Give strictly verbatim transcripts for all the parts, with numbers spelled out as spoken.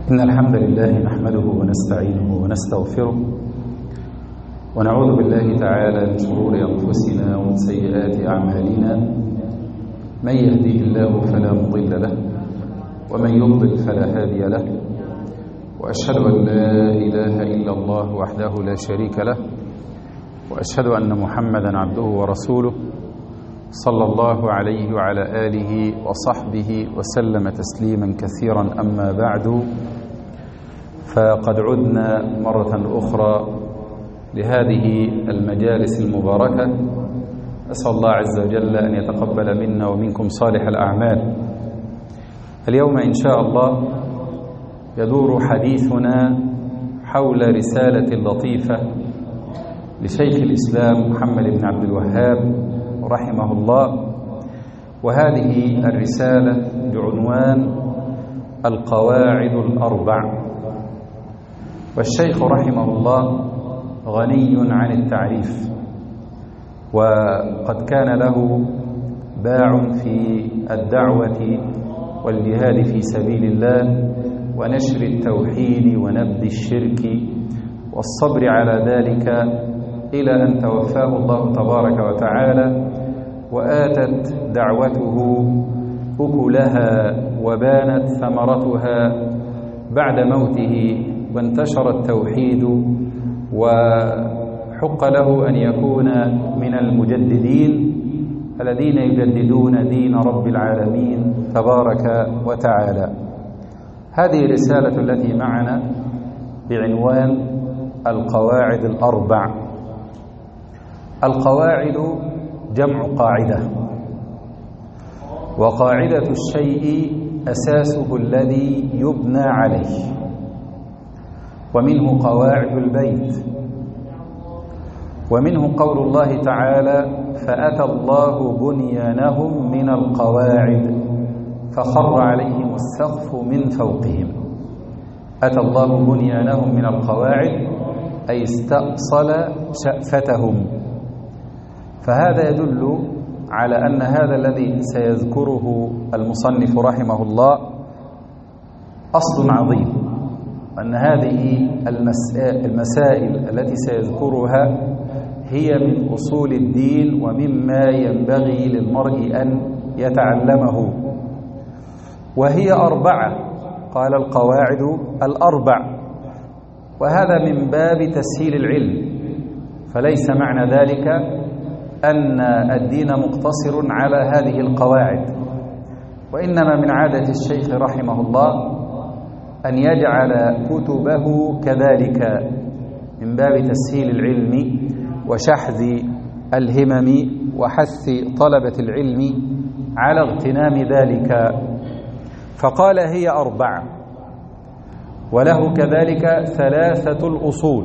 إن الحمد لله نحمده ونستعينه ونستغفره ونعوذ بالله تعالى من شرور أنفسنا ومن سيئات أعمالنا. من يهديه الله فلا مضل له ومن يضلل فلا هادي له، وأشهد أن لا إله إلا الله وحده لا شريك له، وأشهد أن محمدا عبده ورسوله صلى الله عليه وعلى آله وصحبه وسلم تسليما كثيرا. أما بعد، فقد عدنا مرة أخرى لهذه المجالس المباركة. أسأل الله عز وجل أن يتقبل منا ومنكم صالح الأعمال. اليوم إن شاء الله يدور حديثنا حول رسالة لطيفة لشيخ الإسلام محمد بن عبد الوهاب رحمه الله، وهذه الرسالة بعنوان القواعد الأربع. والشيخ رحمه الله غني عن التعريف، وقد كان له باع في الدعوة والجهاد في سبيل الله ونشر التوحيد ونبذ الشرك والصبر على ذلك إلى أن توفاه الله تبارك وتعالى، وآتت دعوته أكلها وبانت ثمرتها بعد موته، وانتشر التوحيد وحق له أن يكون من المجددين الذين يجددون دين رب العالمين تبارك وتعالى. هذه الرسالة التي معنا بعنوان القواعد الأربع. القواعد جمع قاعدة، وقاعدة الشيء أساسه الذي يبنى عليه، ومنه قواعد البيت، ومنه قول الله تعالى: فأتى الله بنيانهم من القواعد فخر عليهم السقف من فوقهم. أتى الله بنيانهم من القواعد أي استأصل شأفتهم. فهذا يدل على أن هذا الذي سيذكره المصنف رحمه الله أصل عظيم، وأن هذه المسائل التي سيذكرها هي من أصول الدين ومما ينبغي للمرء أن يتعلمه. وهي أربعة، قال القواعد الأربع، وهذا من باب تسهيل العلم، فليس معنى ذلك أن الدين مقتصر على هذه القواعد، وإنما من عادة الشيخ رحمه الله أن يجعل كتبه كذلك من باب تسهيل العلم وشحذ الهمم وحث طلبة العلم على اغتنام ذلك. فقال هي أربعة، وله كذلك ثلاثة الأصول،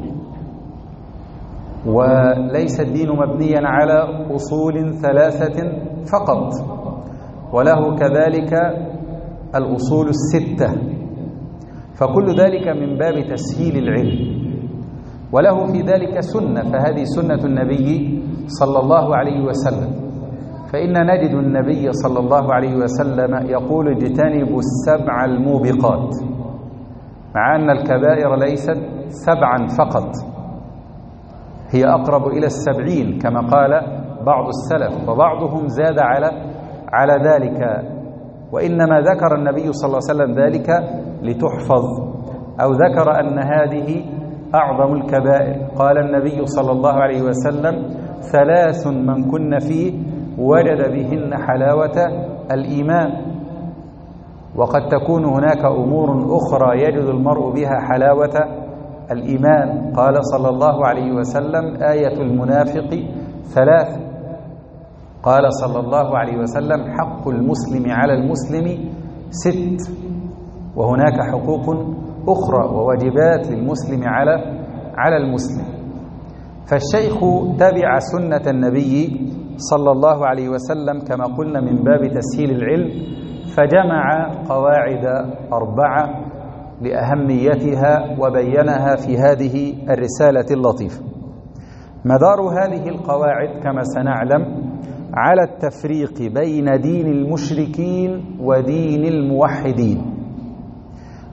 وليس الدين مبنيا على أصول ثلاثة فقط، وله كذلك الأصول الستة، فكل ذلك من باب تسهيل العلم. وله في ذلك سنة، فهذه سنة النبي صلى الله عليه وسلم، فإن نجد النبي صلى الله عليه وسلم يقول: اجتنبوا السبع الموبقات، مع أن الكبائر ليست سبعا فقط، هي أقرب إلى السبعين كما قال بعض السلف، وبعضهم زاد على على ذلك، وإنما ذكر النبي صلى الله عليه وسلم ذلك لتحفظ، أو ذكر أن هذه أعظم الكبائر. قال النبي صلى الله عليه وسلم: ثلاث من كن فيه وجد بهن حلاوة الإيمان. وقد تكون هناك أمور أخرى يجد المرء بها حلاوة الإيمان. قال صلى الله عليه وسلم: آية المنافق ثلاث. قال صلى الله عليه وسلم: حق المسلم على المسلم ست. وهناك حقوق أخرى وواجبات للمسلم على على المسلم. فالشيخ تبع سنة النبي صلى الله عليه وسلم كما قلنا من باب تسهيل العلم، فجمع قواعد أربعة لأهميتها وبينها في هذه الرسالة اللطيفة. مدار هذه القواعد كما سنعلم على التفريق بين دين المشركين ودين الموحدين.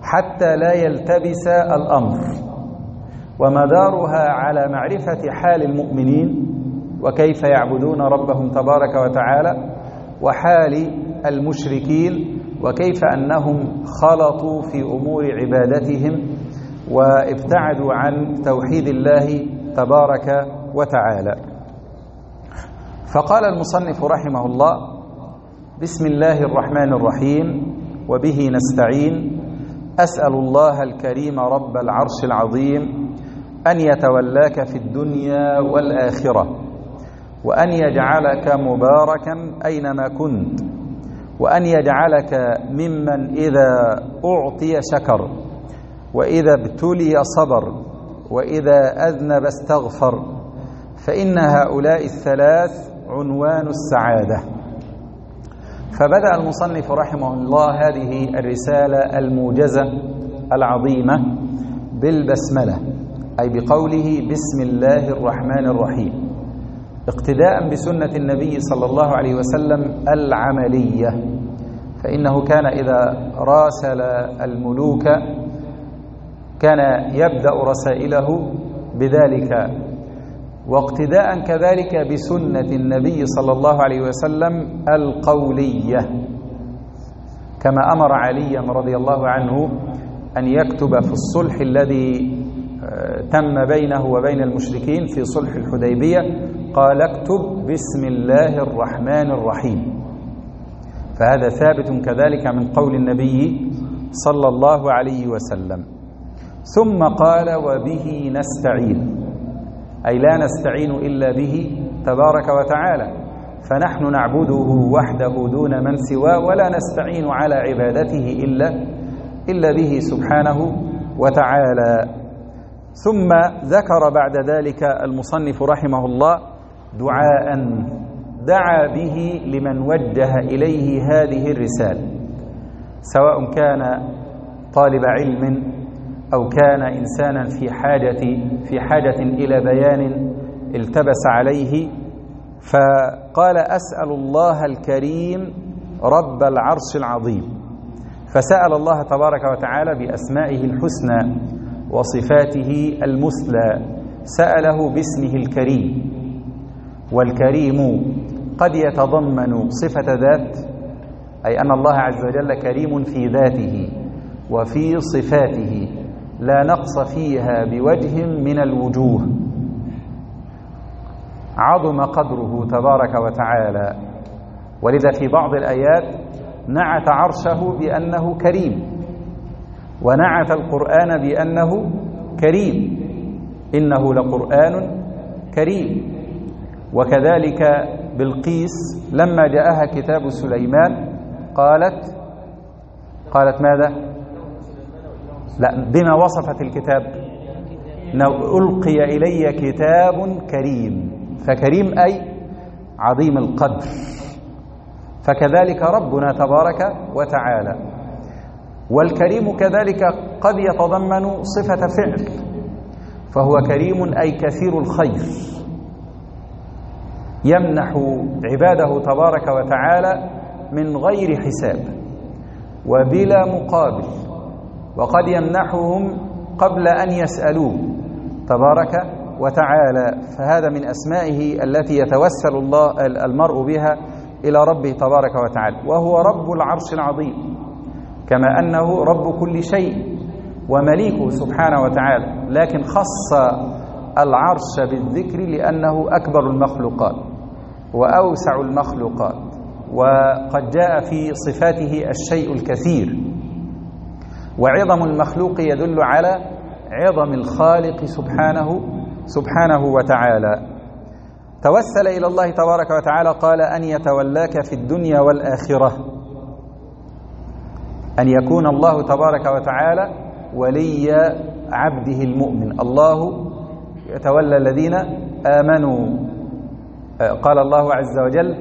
حتى لا يلتبس الأمر، ومدارها على معرفة حال المؤمنين وكيف يعبدون ربهم تبارك وتعالى، وحال المشركين وكيف أنهم خلطوا في أمور عبادتهم وابتعدوا عن توحيد الله تبارك وتعالى. فقال المصنف رحمه الله: بسم الله الرحمن الرحيم، وبه نستعين. أسأل الله الكريم رب العرش العظيم أن يتولاك في الدنيا والآخرة، وأن يجعلك مباركا أينما كنت، وأن يجعلك ممن إذا أعطي شكر، وإذا ابتلي صبر، وإذا أذنب استغفر، فإن هؤلاء الثلاث عنوان السعادة. فبدأ المصنف رحمه الله هذه الرسالة الموجزة العظيمة بالبسملة، أي بقوله بسم الله الرحمن الرحيم، اقتداء بسنة النبي صلى الله عليه وسلم العملية، فإنه كان إذا راسل الملوك كان يبدأ رسائله بذلك، واقتداء كذلك بسنة النبي صلى الله عليه وسلم القولية، كما أمر عليا رضي الله عنه أن يكتب في الصلح الذي تم بينه وبين المشركين في صلح الحديبية، قال اكتب بسم الله الرحمن الرحيم. فهذا ثابت كذلك من قول النبي صلى الله عليه وسلم. ثم قال وبه نستعين، أي لا نستعين إلا به تبارك وتعالى، فنحن نعبده وحده دون من سواه، ولا نستعين على عبادته إلا, إلا به سبحانه وتعالى. ثم ذكر بعد ذلك المصنف رحمه الله دعاء دعا به لمن وجه إليه هذه الرسالة، سواء كان طالب علم أو كان إنسانا في حاجة في حاجة إلى بيان التبس عليه. فقال أسأل الله الكريم رب العرش العظيم، فسأل الله تبارك وتعالى بأسمائه الحسنى وصفاته المثلى، سأله باسمه الكريم. والكريم قد يتضمن صفة ذات، أي أن الله عز وجل كريم في ذاته وفي صفاته لا نقص فيها بوجه من الوجوه، عظم قدره تبارك وتعالى. ولذا في بعض الآيات نعت عرشه بأنه كريم، ونعت القرآن بأنه كريم، إنه لقرآن كريم. وكذلك بلقيس لما جاءها كتاب سليمان قالت قالت ماذا؟ لا، بما وصفت الكتاب؟ ألقي إلي كتاب كريم، فكريم أي عظيم القدر. فكذلك ربنا تبارك وتعالى. والكريم كذلك قد يتضمن صفة فعل، فهو كريم أي كثير الخير، يمنح عباده تبارك وتعالى من غير حساب وبلا مقابل، وقد يمنحهم قبل أن يسألوه تبارك وتعالى. فهذا من أسمائه التي يتوسل الله المرء بها إلى ربه تبارك وتعالى، وهو رب العرش العظيم، كما أنه رب كل شيء ومليكه سبحانه وتعالى، لكن خص العرش بالذكر لأنه أكبر المخلوقات وأوسع المخلوقات، وقد جاء في صفاته الشيء الكثير. وعظم المخلوق يدل على عظم الخالق سبحانه سبحانه وتعالى. توسل إلى الله تبارك وتعالى، قال أن يتولاك في الدنيا والآخرة، أن يكون الله تبارك وتعالى ولي عبده المؤمن. الله يتولى الذين آمنوا. قال الله عز وجل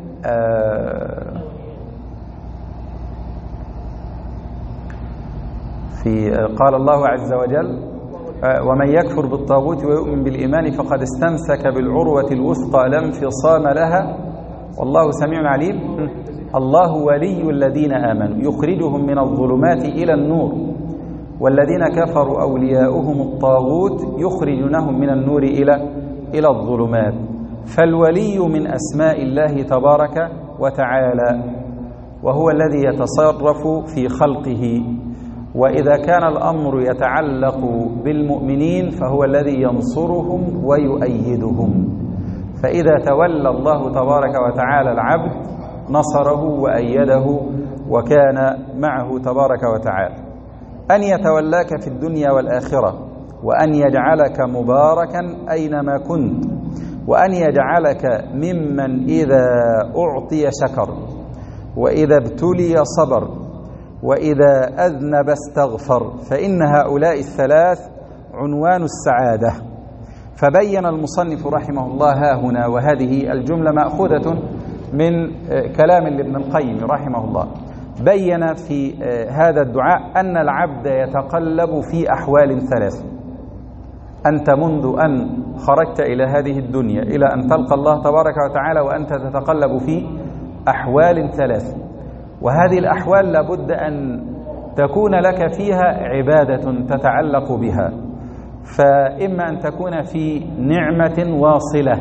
في قال الله عز وجل ومن يكفر بالطاغوت ويؤمن بالإيمان فقد استمسك بالعروة الوثقى لا انفصام لها والله سميع عليم. الله ولي الذين آمنوا يخرجهم من الظلمات إلى النور والذين كفروا أولياؤهم الطاغوت يخرجونهم من النور إلى إلى الظلمات. فالولي من أسماء الله تبارك وتعالى، وهو الذي يتصرف في خلقه، وإذا كان الأمر يتعلق بالمؤمنين فهو الذي ينصرهم ويؤيدهم. فإذا تولى الله تبارك وتعالى العبد نصره وأيده وكان معه تبارك وتعالى. أن يتولاك في الدنيا والآخرة، وأن يجعلك مباركا أينما كنت، وأن يجعلك ممن إذا أعطي شكر، وإذا ابتلي صبر، وإذا أذنب استغفر، فإن هؤلاء الثلاث عنوان السعادة. فبين المصنف رحمه الله ها هنا، وهذه الجملة مأخوذة من كلام لابن القيم رحمه الله، بين في هذا الدعاء أن العبد يتقلب في أحوال ثلاث. أنت منذ أن خرجت إلى هذه الدنيا إلى أن تلقى الله تبارك وتعالى وأنت تتقلب في أحوال ثلاث، وهذه الأحوال لابد أن تكون لك فيها عبادة تتعلق بها. فإما أن تكون في نعمة واصلة،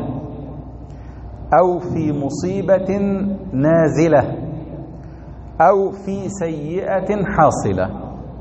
أو في مصيبة نازلة، أو في سيئة حاصلة.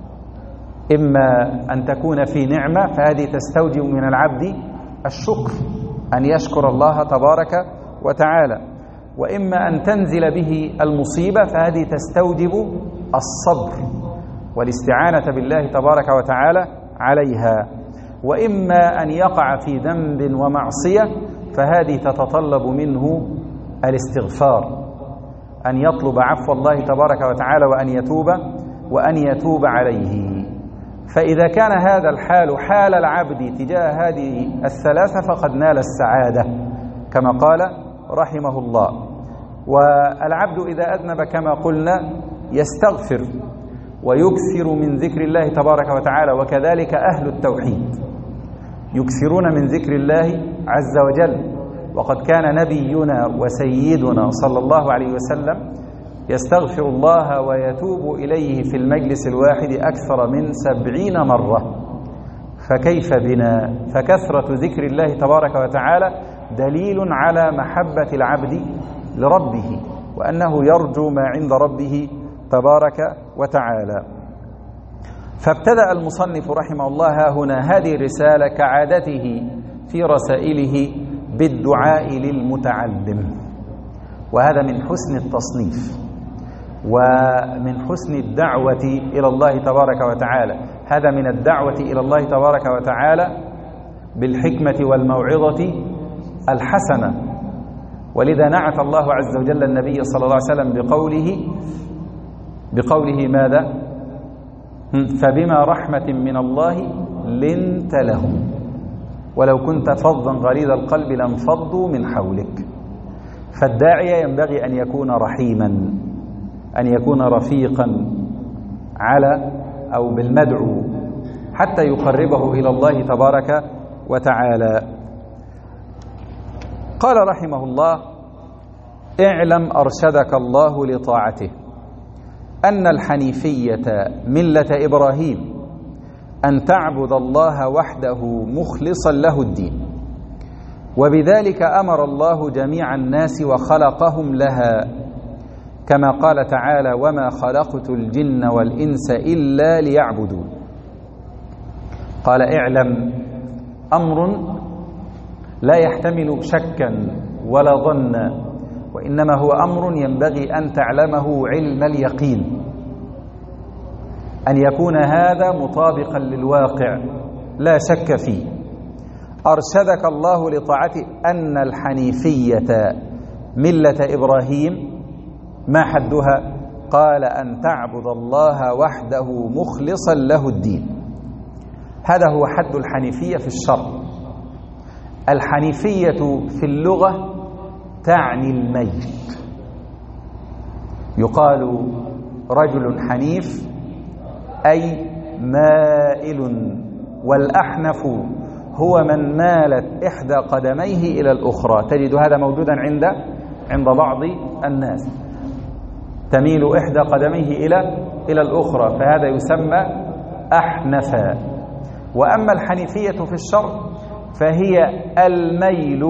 إما أن تكون في نعمة فهذه تستوجب من العبد الشكر، أن يشكر الله تبارك وتعالى، وإما أن تنزل به المصيبة فهذه تستوجب الصبر والاستعانة بالله تبارك وتعالى عليها، وإما أن يقع في ذنب ومعصية فهذه تتطلب منه الاستغفار، أن يطلب عفو الله تبارك وتعالى وأن يتوب وأن يتوب عليه. فإذا كان هذا الحال حال العبد تجاه هذه الثلاثة فقد نال السعادة كما قال رحمه الله. والعبد إذا أذنب كما قلنا يستغفر ويكثر من ذكر الله تبارك وتعالى، وكذلك أهل التوحيد يكثرون من ذكر الله عز وجل. وقد كان نبينا وسيدنا صلى الله عليه وسلم يستغفر الله ويتوب إليه في المجلس الواحد أكثر من سبعين مرة، فكيف بنا؟ فكثرة ذكر الله تبارك وتعالى دليل على محبة العبد لربه، وأنه يرجو ما عند ربه تبارك وتعالى. فابتدأ المصنف رحمه الله ها هنا هذه الرسالة كعادته في رسائله بالدعاء للمتعلم، وهذا من حسن التصنيف ومن حسن الدعوة إلى الله تبارك وتعالى. هذا من الدعوة إلى الله تبارك وتعالى بالحكمة والموعظة الحسنة. ولذا نعت الله عز وجل النبي صلى الله عليه وسلم بقوله بقوله ماذا؟ فبما رحمة من الله لنت لهم ولو كنت فظا غليظ القلب لانفضوا من حولك. فالداعية ينبغي أن يكون رحيما، أن يكون رفيقا على أو بالمدعو حتى يقربه إلى الله تبارك وتعالى. قال رحمه الله: اعلم أرشدك الله لطاعته أن الحنيفية ملة إبراهيم أن تعبد الله وحده مخلصا له الدين، وبذلك أمر الله جميع الناس وخلقهم لها، كما قال تعالى: وما خلقت الجن والإنس إلا ليعبدون. قال: اعلم، أمر لا يحتمل شكا ولا ظنا، وإنما هو أمر ينبغي أن تعلمه علم اليقين، أن يكون هذا مطابقا للواقع لا شك فيه. أرشدك الله لطاعته أن الحنيفية ملة إبراهيم، ما حدها؟ قال: أن تعبد الله وحده مخلصا له الدين. هذا هو حد الحنيفية في الشرع. الحنيفية في اللغة تعني الميل. يقال رجل حنيف أي مائل، والأحنف هو من مالت إحدى قدميه إلى الأخرى. تجد هذا موجودا عند عند بعض الناس، تميل إحدى قدميه إلى إلى الأخرى، فهذا يسمى أحنفا. وأما الحنيفية في الشرع فهي الميل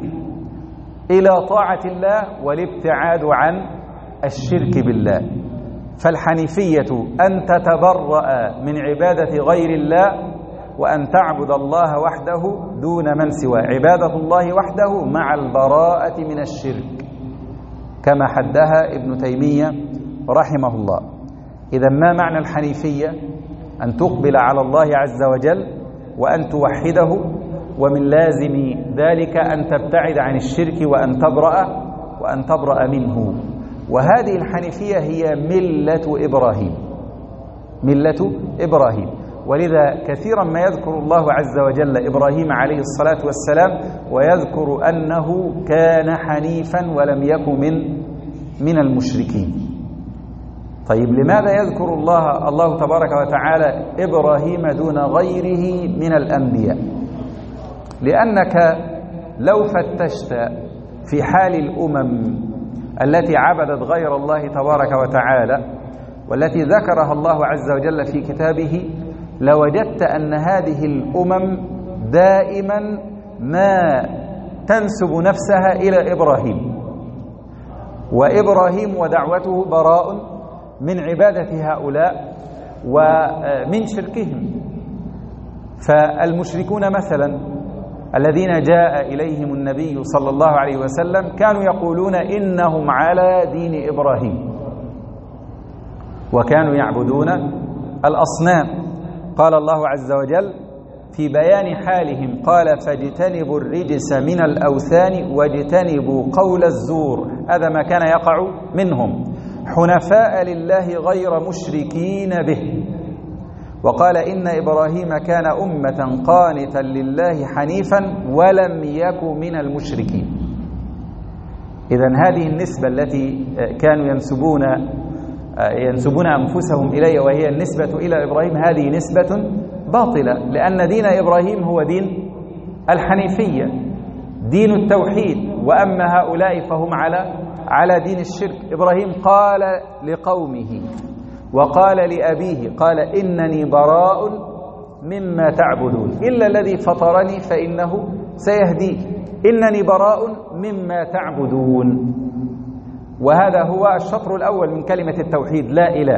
إلى طاعة الله والابتعاد عن الشرك بالله. فالحنيفية أن تتبرأ من عبادة غير الله وأن تعبد الله وحده دون من سواه، عبادة الله وحده مع البراءة من الشرك كما حدها ابن تيمية رحمه الله. إذا ما معنى الحنيفية؟ أن تقبل على الله عز وجل وأن توحده، ومن لازم ذلك أن تبتعد عن الشرك وأن تبرأ وأن تبرأ منه. وهذه الحنيفية هي ملة إبراهيم، ملة إبراهيم. ولذا كثيرا ما يذكر الله عز وجل إبراهيم عليه الصلاة والسلام ويذكر أنه كان حنيفا ولم يكن من من المشركين. طيب لماذا يذكر الله الله تبارك وتعالى إبراهيم دون غيره من الأنبياء؟ لأنك لو فتشت في حال الأمم التي عبدت غير الله تبارك وتعالى والتي ذكرها الله عز وجل في كتابه لوجدت أن هذه الأمم دائما ما تنسب نفسها إلى إبراهيم، وإبراهيم ودعوته براء من عبادة هؤلاء ومن شركهم. فالمشركون مثلا الذين جاء إليهم النبي صلى الله عليه وسلم كانوا يقولون إنهم على دين إبراهيم، وكانوا يعبدون الأصنام. قال الله عز وجل في بيان حالهم قال فاجتنبوا الرجس من الأوثان واجتنبوا قول الزور، هذا ما كان يقع منهم، حنفاء لله غير مشركين به. وقال إن إبراهيم كان أمة قانتا لله حنيفا ولم يك من المشركين. إذن هذه النسبة التي كانوا ينسبون ينسبون أنفسهم إليه وهي النسبة إلى إبراهيم هذه نسبة باطلة، لأن دين إبراهيم هو دين الحنيفية، دين التوحيد. وأما هؤلاء فهم على على دين الشرك. إبراهيم قال لقومه وقال لأبيه قال إنني براء مما تعبدون إلا الذي فطرني فإنه سيهديه، إنني براء مما تعبدون. وهذا هو الشطر الأول من كلمة التوحيد، لا إله،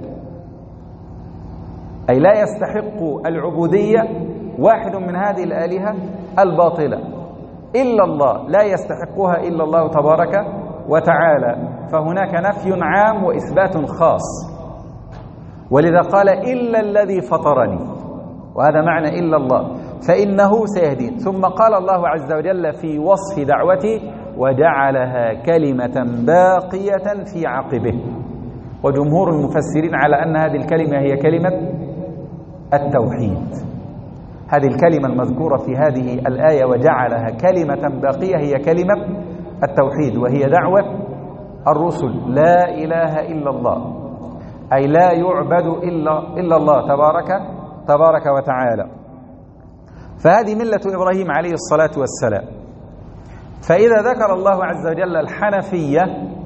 أي لا يستحق العبودية واحد من هذه الآلهة الباطلة إلا الله، لا يستحقها إلا الله تبارك وتعالى. فهناك نفي عام وإثبات خاص. ولذا قال إلا الذي فطرني، وهذا معنى إلا الله، فإنه سيهدين. ثم قال الله عز وجل في وصف دعوته وجعلها كلمة باقية في عقبه. وجمهور المفسرين على أن هذه الكلمة هي كلمة التوحيد. هذه الكلمة المذكورة في هذه الآية وجعلها كلمة باقية هي كلمة التوحيد، وهي دعوة الرسل لا إله إلا الله، أي لا يعبد إلا إلا الله تبارك تبارك وتعالى. فهذه ملة إبراهيم عليه الصلاة والسلام. فإذا ذكر الله عز وجل الحنفية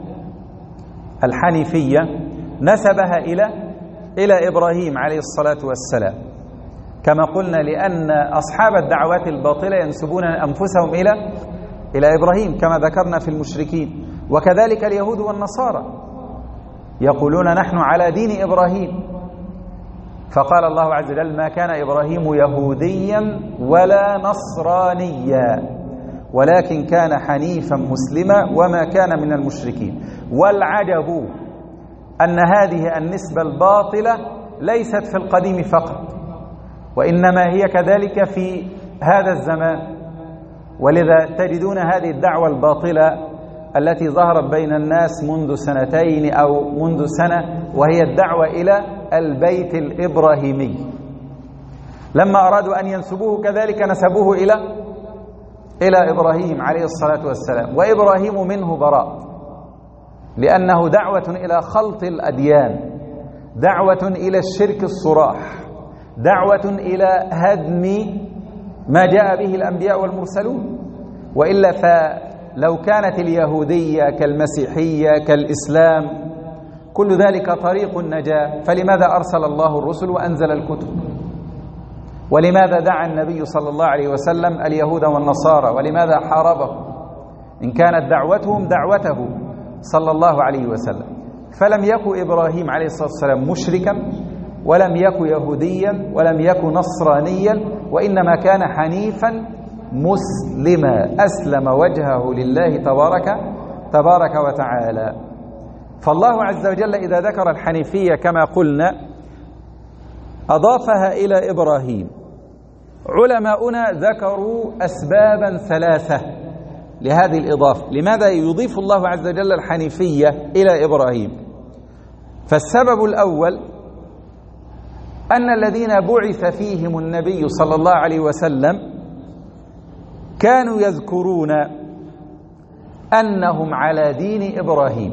الحنيفية نسبها إلى إلى إبراهيم عليه الصلاة والسلام، كما قلنا لأن أصحاب الدعوات الباطلة ينسبون أنفسهم إلى إلى إبراهيم كما ذكرنا في المشركين. وكذلك اليهود والنصارى يقولون نحن على دين إبراهيم. فقال الله عز وجل ما كان إبراهيم يهوديا ولا نصرانيا ولكن كان حنيفا مسلما وما كان من المشركين. والعجب أن هذه النسبة الباطلة ليست في القديم فقط، وإنما هي كذلك في هذا الزمان. ولذا تجدون هذه الدعوة الباطلة التي ظهرت بين الناس منذ سنتين أو منذ سنة، وهي الدعوة إلى البيت الإبراهيمي. لما أرادوا أن ينسبوه كذلك نسبوه إلى إلى إبراهيم عليه الصلاة والسلام، وإبراهيم منه براء، لأنه دعوة إلى خلط الأديان، دعوة إلى الشرك الصراح، دعوة إلى هدم ما جاء به الأنبياء والمرسلون. وإلا فلو كانت اليهودية كالمسيحية كالإسلام كل ذلك طريق النجاة. فلماذا أرسل الله الرسل وأنزل الكتب؟ ولماذا دعا النبي صلى الله عليه وسلم اليهود والنصارى؟ ولماذا حاربهم إن كانت دعوتهم دعوته صلى الله عليه وسلم؟ فلم يكن إبراهيم عليه الصلاة والسلام مشركا، ولم يكن يهوديا، ولم يكن نصرانيا، وإنما كان حنيفا مسلما، أسلم وجهه لله تبارك تبارك وتعالى. فالله عز وجل إذا ذكر الحنيفية كما قلنا أضافها إلى إبراهيم. علماؤنا ذكروا أسبابا ثلاثة لهذه الإضافة. لماذا يضيف الله عز وجل الحنيفية إلى إبراهيم؟ فالسبب الأول أن الذين بعث فيهم النبي صلى الله عليه وسلم كانوا يذكرون أنهم على دين إبراهيم،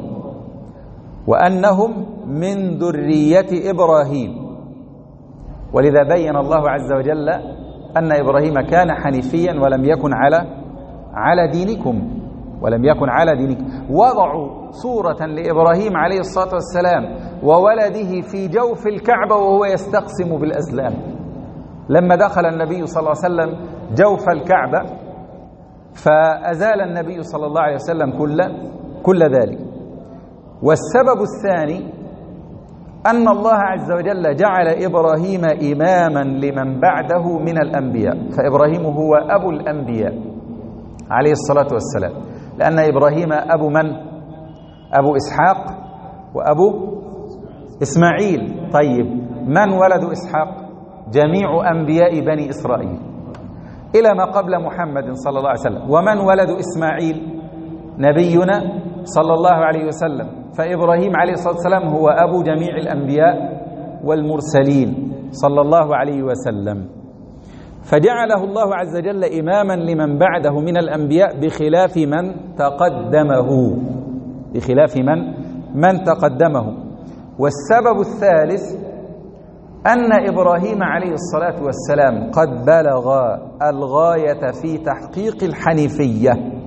وأنهم من ذرية إبراهيم. ولذا بين الله عز وجل أن إبراهيم كان حنيفيا ولم يكن على على دينكم ولم يكن على دينكم. وضعوا صورة لإبراهيم عليه الصلاة والسلام وولده في جوف الكعبة وهو يستقسم بالأزلام. لما دخل النبي صلى الله عليه وسلم جوف الكعبة فأزال النبي صلى الله عليه وسلم كل كل ذلك. والسبب الثاني أن الله عز وجل جعل إبراهيم إماما لمن بعده من الأنبياء، فإبراهيم هو أبو الأنبياء عليه الصلاة والسلام، لأن إبراهيم أبو من؟ أبو إسحاق وأبو إسماعيل. طيب من ولد إسحاق؟ جميع أنبياء بني إسرائيل إلى ما قبل محمد صلى الله عليه وسلم. ومن ولد إسماعيل؟ نبينا صلى الله عليه وسلم. فإبراهيم عليه الصلاة والسلام هو أبو جميع الأنبياء والمرسلين صلى الله عليه وسلم. فجعله الله عز وجل إماما لمن بعده من الأنبياء بخلاف من تقدمه بخلاف من من تقدمه. والسبب الثالث أن إبراهيم عليه الصلاة والسلام قد بلغ الغاية في تحقيق الحنيفية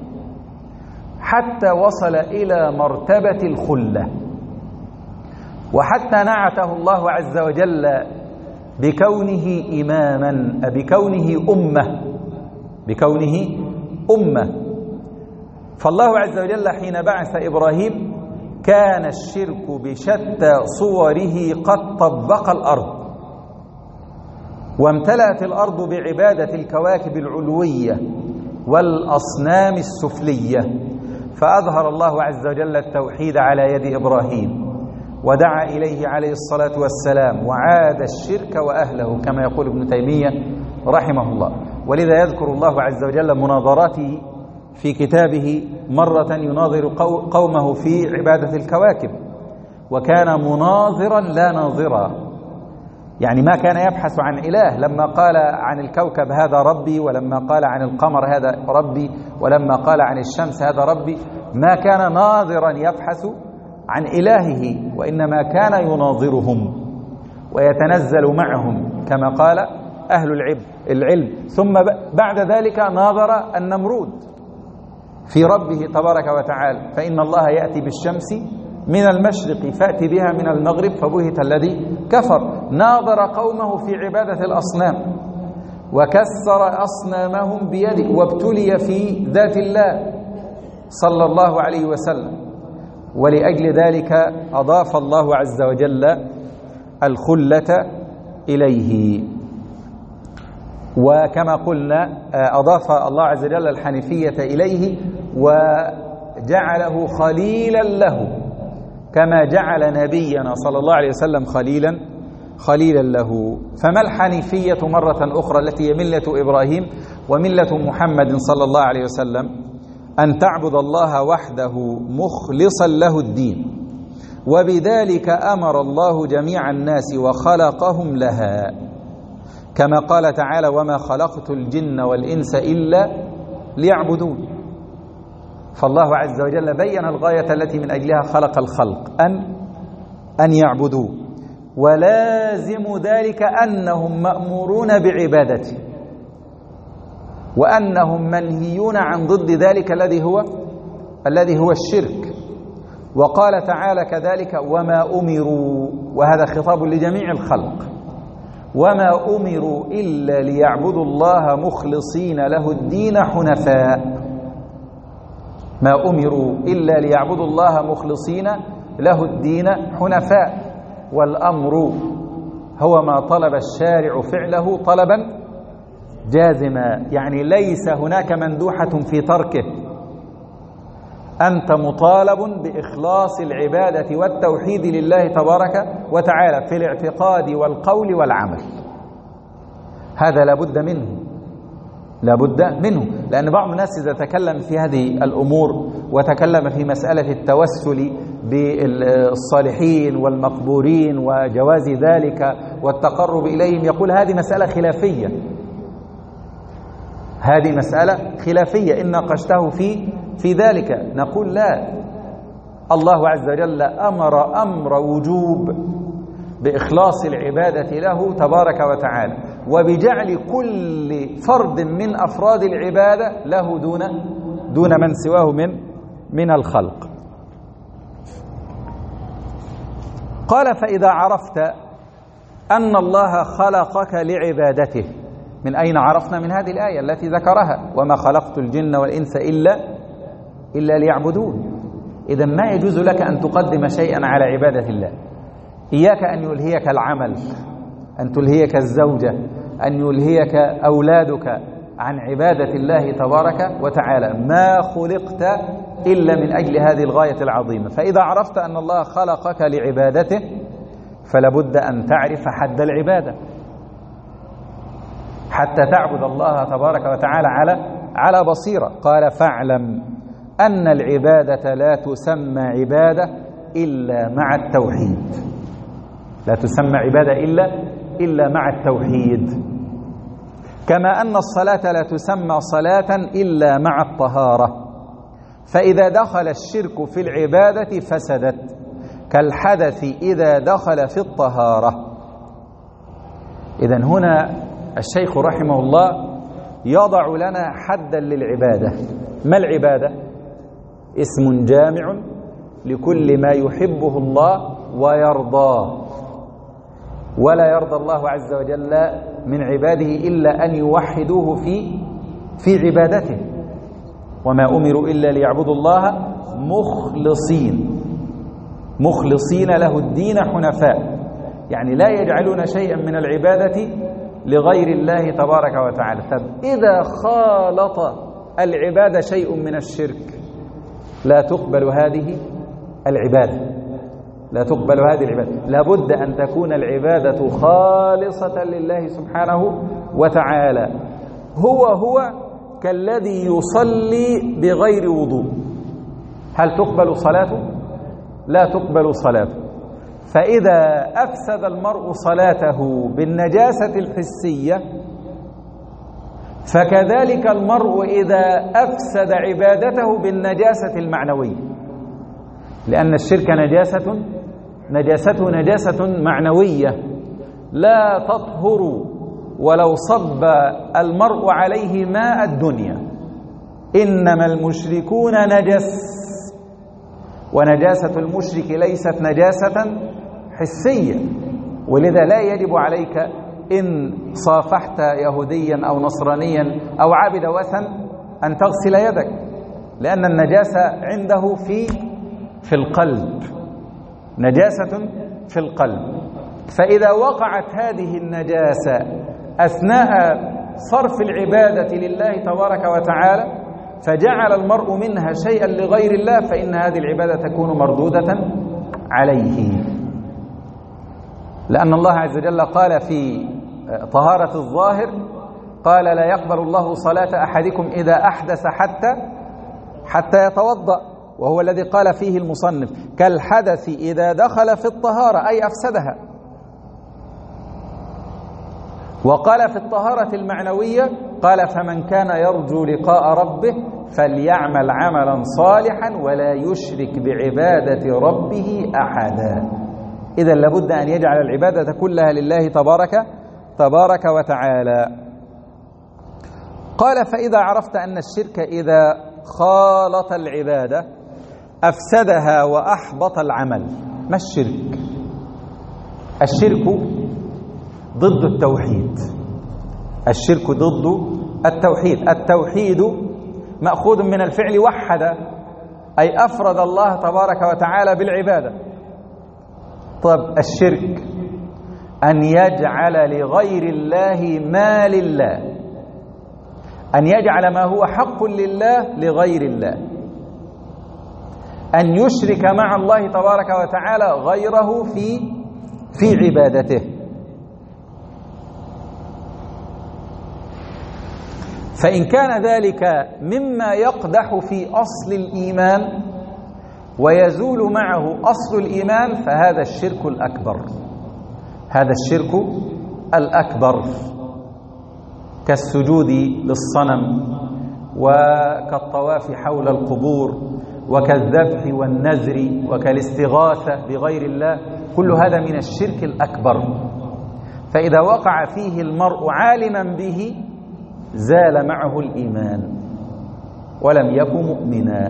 حتى وصل إلى مرتبة الخلة، وحتى نعته الله عز وجل بكونه إماما بكونه أمة بكونه أمة. فالله عز وجل حين بعث إبراهيم كان الشرك بشتى صوره قد طبق الأرض، وامتلأت الأرض بعبادة الكواكب العلوية والأصنام السفلية. فأظهر الله عز وجل التوحيد على يد إبراهيم ودعا إليه عليه الصلاة والسلام، وعاد الشرك وأهله كما يقول ابن تيمية رحمه الله. ولذا يذكر الله عز وجل مناظراته في كتابه مرة يناظر قومه في عبادة الكواكب، وكان مناظرا لا ناظرا، يعني ما كان يبحث عن إله. لما قال عن الكوكب هذا ربي، ولما قال عن القمر هذا ربي، ولما قال عن الشمس هذا ربي، ما كان ناظرا يبحث عن إلهه، وإنما كان يناظرهم ويتنزل معهم كما قال أهل العلم. ثم بعد ذلك ناظر النمرود في ربه تبارك وتعالى، فإن الله يأتي بالشمس من المشرق فأتي بها من المغرب فبهت الذي كفر. ناظر قومه في عبادة الأصنام وكسر أصنامهم بيده، وابتلي في ذات الله صلى الله عليه وسلم. ولأجل ذلك أضاف الله عز وجل الخلة إليه. وكما قلنا أضاف الله عز وجل الحنيفية إليه وجعله خليلا له، كما جعل نبينا صلى الله عليه وسلم خليلا خليلا له. فما الحنيفية مرة أخرى التي هي ملة إبراهيم وملة محمد صلى الله عليه وسلم؟ أن تعبد الله وحده مخلصا له الدين، وبذلك أمر الله جميع الناس وخلقهم لها، كما قال تعالى: وما خلقت الجن والإنس إلا ليعبدون. فالله عز وجل بين الغاية التي من أجلها خلق الخلق، أن أن يعبدوه، ولازم ذلك أنهم مأمورون بعبادته، وأنهم منهيون عن ضد ذلك الذي هو الذي هو الشرك. وقال تعالى كذلك وما أمروا، وهذا خطاب لجميع الخلق، وما أمروا إلا ليعبدوا الله مخلصين له الدين حنفاء. ما أمروا إلا ليعبدوا الله مخلصين له الدين حنفاء، والأمر هو ما طلب الشارع فعله طلبا جازما، يعني ليس هناك مندوحة في تركه، أنت مطالب بإخلاص العبادة والتوحيد لله تبارك وتعالى في الاعتقاد والقول والعمل. هذا لابد منه، لابد منه، لأن بعض الناس إذا تكلم في هذه الأمور وتكلم في مسألة التوسل بالصالحين والمقبورين وجواز ذلك والتقرب إليهم يقول هذه مسألة خلافية، هذه مسألة خلافية إن ناقشته في في ذلك. نقول لا، الله عز وجل أمر أمر وجوب بإخلاص العبادة له تبارك وتعالى، وبجعل كل فرد من أفراد العبادة له دون دون من سواه من من الخلق. قال فإذا عرفت أن الله خلقك لعبادته. من أين عرفنا؟ من هذه الآية التي ذكرها وما خلقت الجن والإنس إلا إلا ليعبدون. إذا ما يجوز لك أن تقدم شيئا على عبادة الله. إياك أن يلهيك العمل، أن تلهيك الزوجة، أن يلهيك أولادك عن عبادة الله تبارك وتعالى. ما خلقت إلا من أجل هذه الغاية العظيمة. فإذا عرفت أن الله خلقك لعبادته فلابد أن تعرف حد العبادة حتى تعبد الله تبارك وتعالى على على بصيرة. قال فاعلم أن العبادة لا تسمى عبادة إلا مع التوحيد، لا تسمى عبادة إلا إلا مع التوحيد، كما أن الصلاة لا تسمى صلاة إلا مع الطهارة. فإذا دخل الشرك في العبادة فسدت، كالحدث إذا دخل في الطهارة. إذن هنا الشيخ رحمه الله يضع لنا حدا للعبادة. ما العبادة؟ اسم جامع لكل ما يحبه الله ويرضاه، ولا يرضى الله عز وجل من عباده إلا أن يوحدوه في في عبادته. وما أمروا إلا ليعبدوا الله مخلصين مخلصين له الدين حنفاء، يعني لا يجعلون شيئا من العبادة لغير الله تبارك وتعالى. طب إذا خالط العبادة شيء من الشرك لا تقبل هذه العبادة، لا تقبل هذه العبادة. لابد أن تكون العبادة خالصة لله سبحانه وتعالى. هو هو كالذي يصلي بغير وضوء، هل تقبل صلاته؟ لا تقبل صلاته. فإذا أفسد المرء صلاته بالنجاسة الحسية فكذلك المرء إذا أفسد عبادته بالنجاسة المعنوية، لأن الشرك نجاسة نجاسته نجاسة معنوية لا تطهر ولو صب المرء عليه ماء الدنيا. إنما المشركون نجس، ونجاسة المشرك ليست نجاسة حسية، ولذا لا يجب عليك إن صافحت يهوديا أو نصرانيا أو عابد وثن أن تغسل يدك، لأن النجاسة عنده في في القلب، نجاسة في القلب. فإذا وقعت هذه النجاسة أثناء صرف العبادة لله تبارك وتعالى فجعل المرء منها شيئا لغير الله فإن هذه العبادة تكون مردودة عليه، لأن الله عز وجل قال في طهارة الظاهر قال لا يقبل الله صلاة أحدكم إذا أحدث حتى حتى يتوضأ، وهو الذي قال فيه المصنف كالحدث إذا دخل في الطهارة أي أفسدها. وقال في الطهارة المعنوية قال فمن كان يرجو لقاء ربه فليعمل عملا صالحا ولا يشرك بعبادة ربه أحدا. إذا لابد أن يجعل العبادة كلها لله تبارك تبارك وتعالى. قال فإذا عرفت أن الشرك إذا خالط العبادة أفسدها وأحبط العمل. ما الشرك؟ الشرك ضد التوحيد. الشرك ضد التوحيد. التوحيد مأخوذ من الفعل وحد، أي أفرد الله تبارك وتعالى بالعبادة. طب الشرك أن يجعل لغير الله ما لله، أن يجعل ما هو حق لله لغير الله، أن يشرك مع الله تبارك وتعالى غيره في في عبادته. فإن كان ذلك مما يقدح في أصل الإيمان ويزول معه أصل الإيمان فهذا الشرك الأكبر. هذا الشرك الأكبر كالسجود للصنم وكالطواف حول القبور وكالذبح والنذر وكالاستغاثة بغير الله، كل هذا من الشرك الأكبر. فإذا وقع فيه المرء عالما به زال معه الإيمان ولم يكن مؤمنا.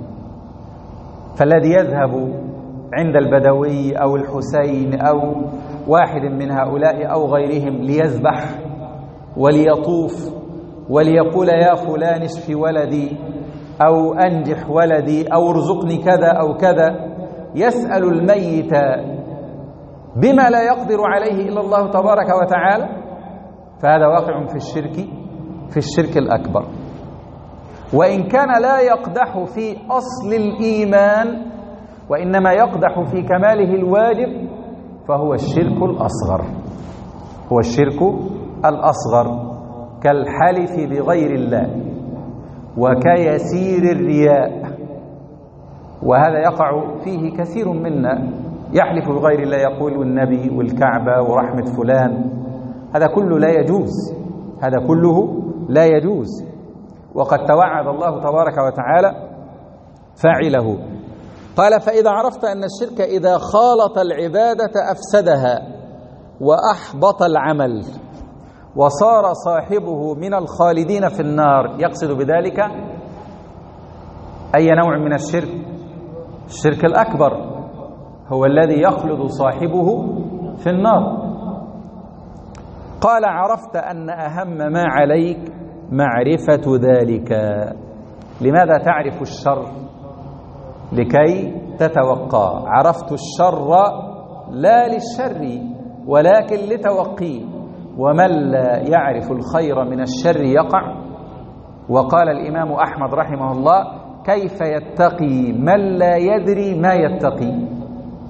فالذي يذهب عند البدوي أو الحسين أو واحد من هؤلاء أو غيرهم ليذبح وليطوف وليقول يا فلان اشف ولدي أو أنجح ولدي أو ارزقني كذا أو كذا، يسأل الميت بما لا يقدر عليه إلا الله تبارك وتعالى، فهذا واقع في الشرك في الشرك الأكبر. وإن كان لا يقدح في أصل الإيمان وإنما يقدح في كماله الواجب فهو الشرك الأصغر. هو الشرك الأصغر كالحلف بغير الله وكيسير الرياء، وهذا يقع فيه كثير منا، يحلف بغير الله، يقول النبي والكعبة ورحمة فلان، هذا كله لا يجوز، هذا كله لا يجوز. وقد توعد الله تبارك وتعالى فاعله. قال فإذا عرفت أن الشرك إذا خالط العبادة أفسدها وأحبط العمل وصار صاحبه من الخالدين في النار، يقصد بذلك أي نوع من الشرك؟ الشرك الأكبر هو الذي يخلد صاحبه في النار. قال عرفت أن أهم ما عليك معرفة ذلك. لماذا تعرف الشر؟ لكي تتوقى. عرفت الشر لا للشر ولكن لتوقيه، ومن لا يعرف الخير من الشر يقع. وقال الإمام أحمد رحمه الله كيف يتقي من لا يدري ما يتقي؟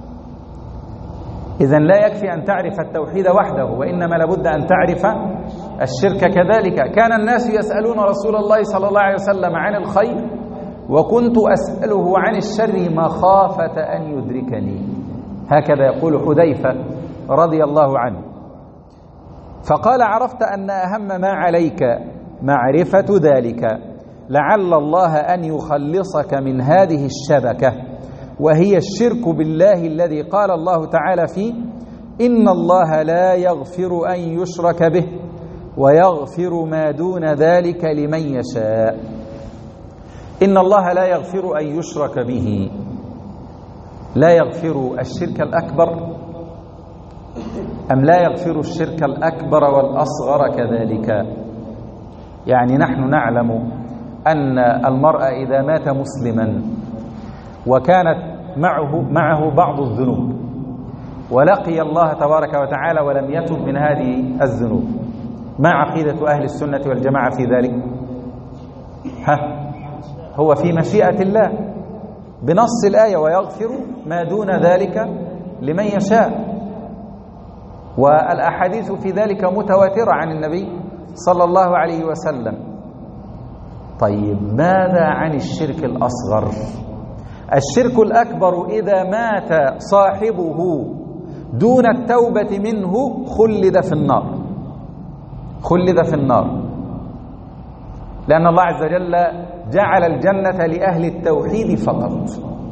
إذن لا يكفي أن تعرف التوحيد وحده، وإنما لابد أن تعرف الشرك كذلك. كان الناس يسألون رسول الله صلى الله عليه وسلم عن الخير وكنت أسأله عن الشر مخافة أن يدركني، هكذا يقول حذيفة رضي الله عنه. فقال عرفت أن أهم ما عليك معرفة ذلك، لعل الله أن يخلصك من هذه الشبكة، وهي الشرك بالله الذي قال الله تعالى فيه إن الله لا يغفر أن يشرك به ويغفر ما دون ذلك لمن يشاء. إن الله لا يغفر أن يشرك به، لا يغفر الشرك الأكبر أم لا يغفر الشرك الأكبر والأصغر كذلك؟ يعني نحن نعلم أن المرء إذا مات مسلما وكانت معه معه بعض الذنوب ولقي الله تبارك وتعالى ولم يتب من هذه الذنوب، ما عقيدة أهل السنة والجماعة في ذلك؟ ها هو في مشيئة الله بنص الآية ويغفر ما دون ذلك لمن يشاء، والأحاديث في ذلك متواترة عن النبي صلى الله عليه وسلم. طيب ماذا عن الشرك الأصغر؟ الشرك الأكبر إذا مات صاحبه دون التوبة منه خلد في النار، خلد في النار، لأن الله عز وجل جعل الجنة لأهل التوحيد فقط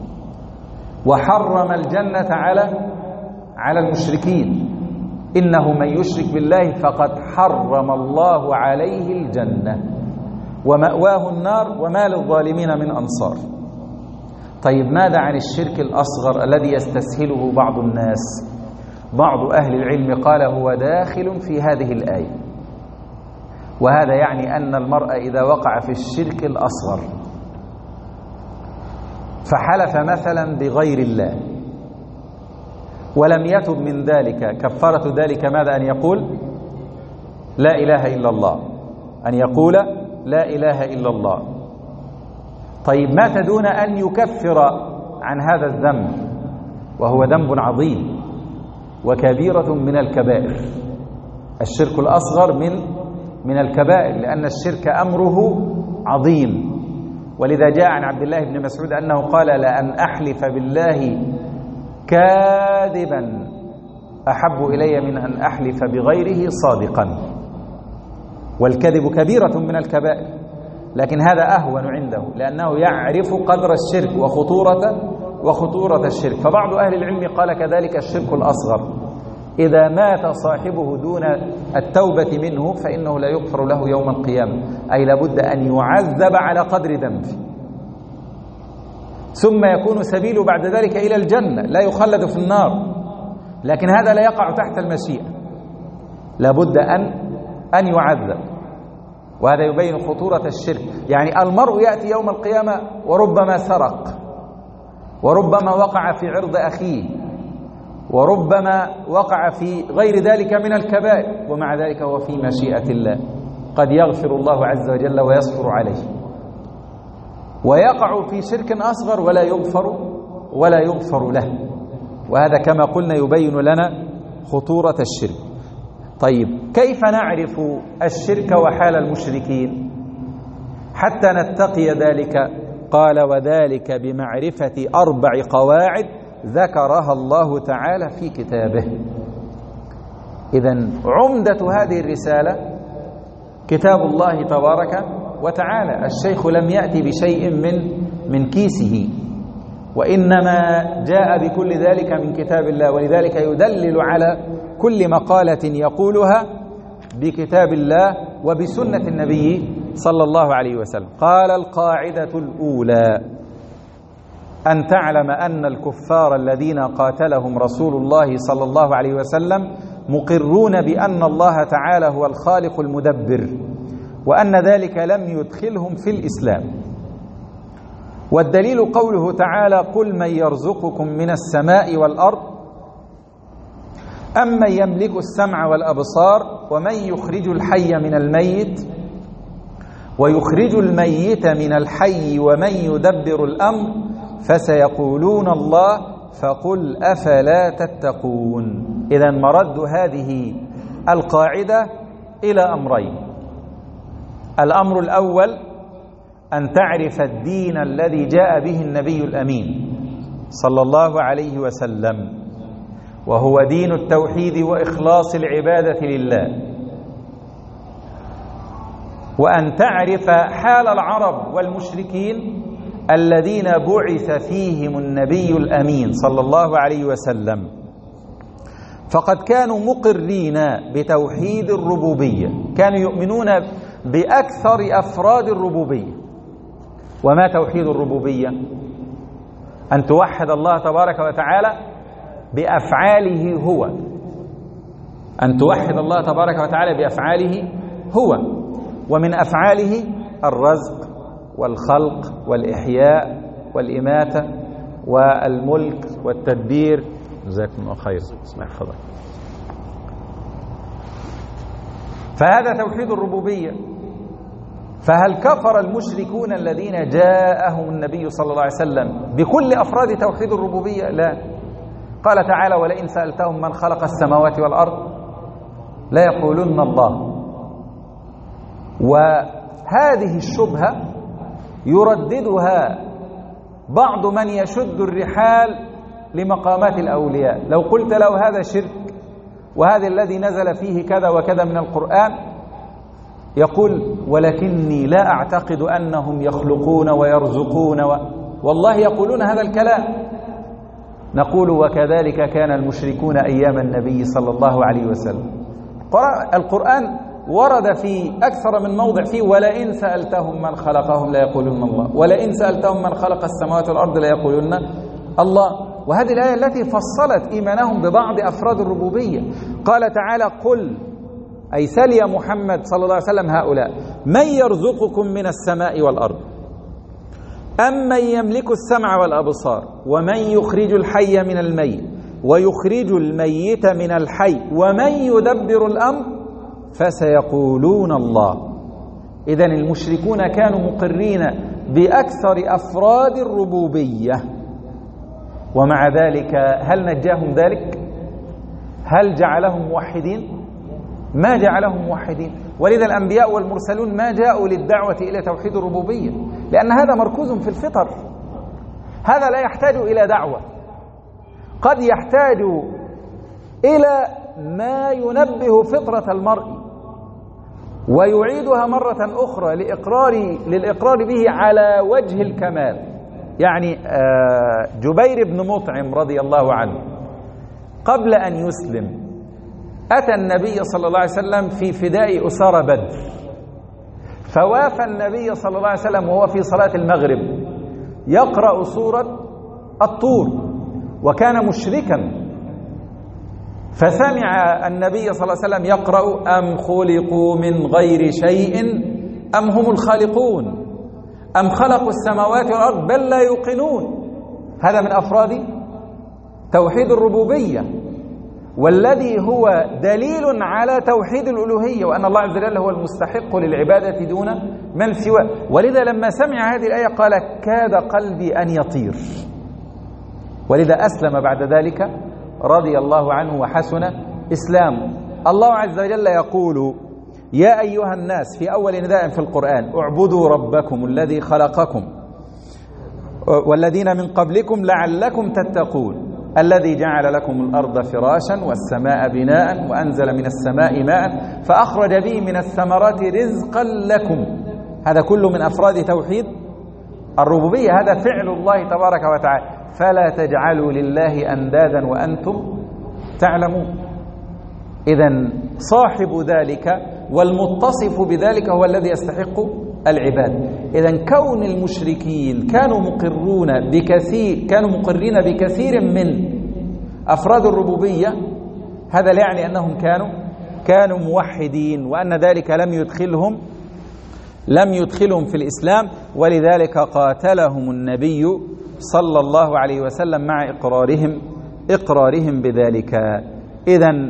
وحرم الجنة على على المشركين. إنه من يشرك بالله فقد حرم الله عليه الجنة ومأواه النار وما للظالمين من أنصار. طيب ماذا عن الشرك الأصغر الذي يستسهله بعض الناس؟ بعض أهل العلم قال هو داخل في هذه الآية، وهذا يعني أن المرء إذا وقع في الشرك الأصغر فحلف مثلا بغير الله ولم يتب من ذلك، كفارة ذلك ماذا؟ أن يقول لا إله إلا الله، أن يقول لا إله إلا الله. طيب مات دون أن يكفر عن هذا الذنب، وهو ذنب عظيم وكبيرة من الكبائر. الشرك الأصغر من من الكبائر، لأن الشرك أمره عظيم، ولذا جاء عن عبد الله بن مسعود أنه قال لأن أحلف بالله كاذبا أحب إلي من أن أحلف بغيره صادقا. والكذب كبيرة من الكبائر، لكن هذا أهون عنده لأنه يعرف قدر الشرك وخطورة وخطورة الشرك. فبعض أهل العلم قال كذلك الشرك الأصغر إذا مات صاحبه دون التوبة منه فإنه لا يغفر له يوم القيامة، أي لابد أن يعذب على قدر ذنبه، ثم يكون سبيله بعد ذلك إلى الجنة، لا يخلد في النار. لكن هذا لا يقع تحت المشيئة، لابد أن أن يعذب، وهذا يبين خطورة الشرك. يعني المرء يأتي يوم القيامة وربما سرق، وربما وقع في عرض أخيه، وربما وقع في غير ذلك من الكبائر، ومع ذلك هو في مشيئة الله، قد يغفر الله عز وجل ويصبر عليه، ويقع في شرك أصغر ولا يغفر ولا يغفر له. وهذا كما قلنا يبين لنا خطورة الشرك. طيب كيف نعرف الشرك وحال المشركين حتى نتقي ذلك؟ قال وذلك بمعرفة أربع قواعد ذكرها الله تعالى في كتابه. إذن عمدة هذه الرسالة كتاب الله تبارك وتعالى. الشيخ لم يأتي بشيء من من كيسه، وإنما جاء بكل ذلك من كتاب الله، ولذلك يدلل على كل مقالة يقولها بكتاب الله وبسنة النبي صلى الله عليه وسلم. قال القاعدة الأولى أن تعلم أن الكفار الذين قاتلهم رسول الله صلى الله عليه وسلم مقرون بأن الله تعالى هو الخالق المدبر، وأن ذلك لم يدخلهم في الإسلام. والدليل قوله تعالى قل من يرزقكم من السماء والأرض أمن يملك السمع والأبصار ومن يخرج الحي من الميت ويخرج الميت من الحي ومن يدبر الأمر فسيقولون الله فقل أفلا تتقون. إذن مرد هذه القاعدة إلى أمرين. الأمر الأول أن تعرف الدين الذي جاء به النبي الأمين صلى الله عليه وسلم، وهو دين التوحيد وإخلاص العبادة لله، وأن تعرف حال العرب والمشركين الذين بعث فيهم النبي الأمين صلى الله عليه وسلم، فقد كانوا مقرين بتوحيد الربوبية، كانوا يؤمنون بأكثر أفراد الربوبية. وما توحيد الربوبية؟ أن توحد الله تبارك وتعالى بأفعاله هو، أن توحد الله تبارك وتعالى بأفعاله هو، ومن أفعاله الرزق والخلق والإحياء والإماتة والملك والتدبير. جزاكم الله خير. اسمع حفظك. فهذا توحيد الربوبية. فهل كفر المشركون الذين جاءهم النبي صلى الله عليه وسلم بكل أفراد توحيد الربوبية؟ لا. قال تعالى ولئن سألتهم من خلق السماوات والأرض لا يقولن الله. وهذه الشبهة يرددها بعض من يشد الرحال لمقامات الأولياء. لو قلت له هذا شرك وهذا الذي نزل فيه كذا وكذا من القرآن، يقول ولكني لا أعتقد أنهم يخلقون ويرزقون و... والله يقولون هذا الكلام. نقول وكذلك كان المشركون أيام النبي صلى الله عليه وسلم. القرآن ورد في أكثر من موضع فيه ولئن سألتهم من خلقهم ليقولون الله، ولئن سألتهم من خلق السماوات والأرض ليقولون الله. وهذه الآية التي فصلت إيمانهم ببعض أفراد الربوبية. قال تعالى: قل، أي سل يا محمد صلى الله عليه وسلم هؤلاء: من يرزقكم من السماء والأرض أم من يملك السمع والأبصار ومن يخرج الحي من الميت ويخرج الميت من الحي ومن يدبر الأمر فسيقولون الله. إذن المشركون كانوا مقرين بأكثر أفراد الربوبية، ومع ذلك هل نجاهم ذلك؟ هل جعلهم موحدين؟ ما جعلهم موحدين. ولذا الأنبياء والمرسلون ما جاءوا للدعوة إلى توحيد الربوبية، لأن هذا مركوز في الفطر، هذا لا يحتاج إلى دعوة، قد يحتاج إلى ما ينبه فطرة المرء ويعيدها مرة أخرى لإقرار للإقرار به على وجه الكمال. يعني جبير بن مطعم رضي الله عنه قبل أن يسلم أتى النبي صلى الله عليه وسلم في فداء أسارى بدر، فوافى النبي صلى الله عليه وسلم وهو في صلاة المغرب يقرأ سورة الطور، وكان مشركا، فسمع النبي صلى الله عليه وسلم يقرأ: أم خلقوا من غير شيء أم هم الخالقون أم خلقوا السماوات والأرض بل لا يوقنون. هذا من أفراد توحيد الربوبية، والذي هو دليل على توحيد الألوهية، وأن الله عز وجل هو المستحق للعبادة دون من سواه. ولذا لما سمع هذه الآية قال: كاد قلبي أن يطير. ولذا أسلم بعد ذلك رضي الله عنه وحسن إسلامه. الله عز وجل يقول: يا أيها الناس في أول نداء في القرآن: اعبدوا ربكم الذي خلقكم والذين من قبلكم لعلكم تتقون الذي جعل لكم الأرض فراشا والسماء بناء وأنزل من السماء ماء فأخرج به من الثمرات رزقا لكم. هذا كله من أفراد توحيد الربوبية، هذا فعل الله تبارك وتعالى. فلا تجعلوا لله أندادا وأنتم تعلمون. إذن صاحب ذلك والمتصف بذلك هو الذي يستحق العباد. إذن كون المشركين كانوا مقرون بكثير كانوا مقرين بكثير من أفراد الربوبية، هذا لا يعني أنهم كانوا كانوا موحدين، وأن ذلك لم يدخلهم لم يدخلهم في الإسلام. ولذلك قاتلهم النبي صلى الله عليه وسلم مع إقرارهم إقرارهم بذلك. إذن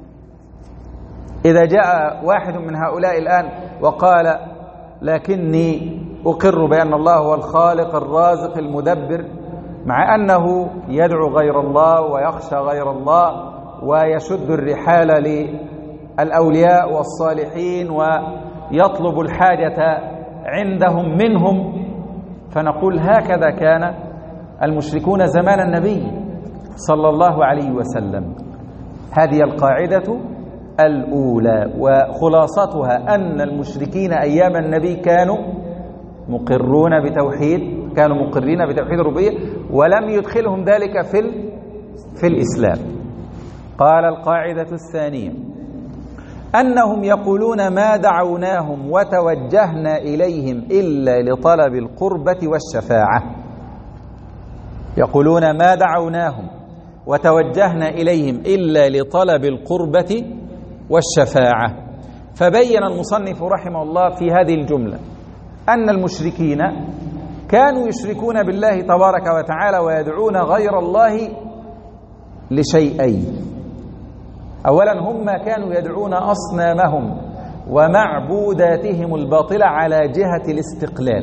إذا جاء واحد من هؤلاء الآن وقال: لكني أقر بأن الله هو الخالق الرازق المدبر، مع أنه يدعو غير الله ويخشى غير الله ويشد الرحال للأولياء والصالحين ويطلب الحاجة عندهم منهم، فنقول: هكذا كان المشركون زمان النبي صلى الله عليه وسلم. هذه القاعدة الأولى، وخلاصتها أن المشركين أيام النبي كانوا مقرون بتوحيد كانوا مقرين بتوحيد الربوبية، ولم يدخلهم ذلك في في الإسلام. قال: القاعدة الثانية أنهم يقولون: ما دعوناهم وتوجهنا إليهم إلا لطلب القربة والشفاعة. يقولون: ما دعوناهم وتوجهنا إليهم إلا لطلب القربة والشفاعة. فبين المصنف رحمه الله في هذه الجملة أن المشركين كانوا يشركون بالله تبارك وتعالى ويدعون غير الله لشيئين. أولا، هم كانوا يدعون أصنامهم ومعبوداتهم الباطلة على جهة الاستقلال،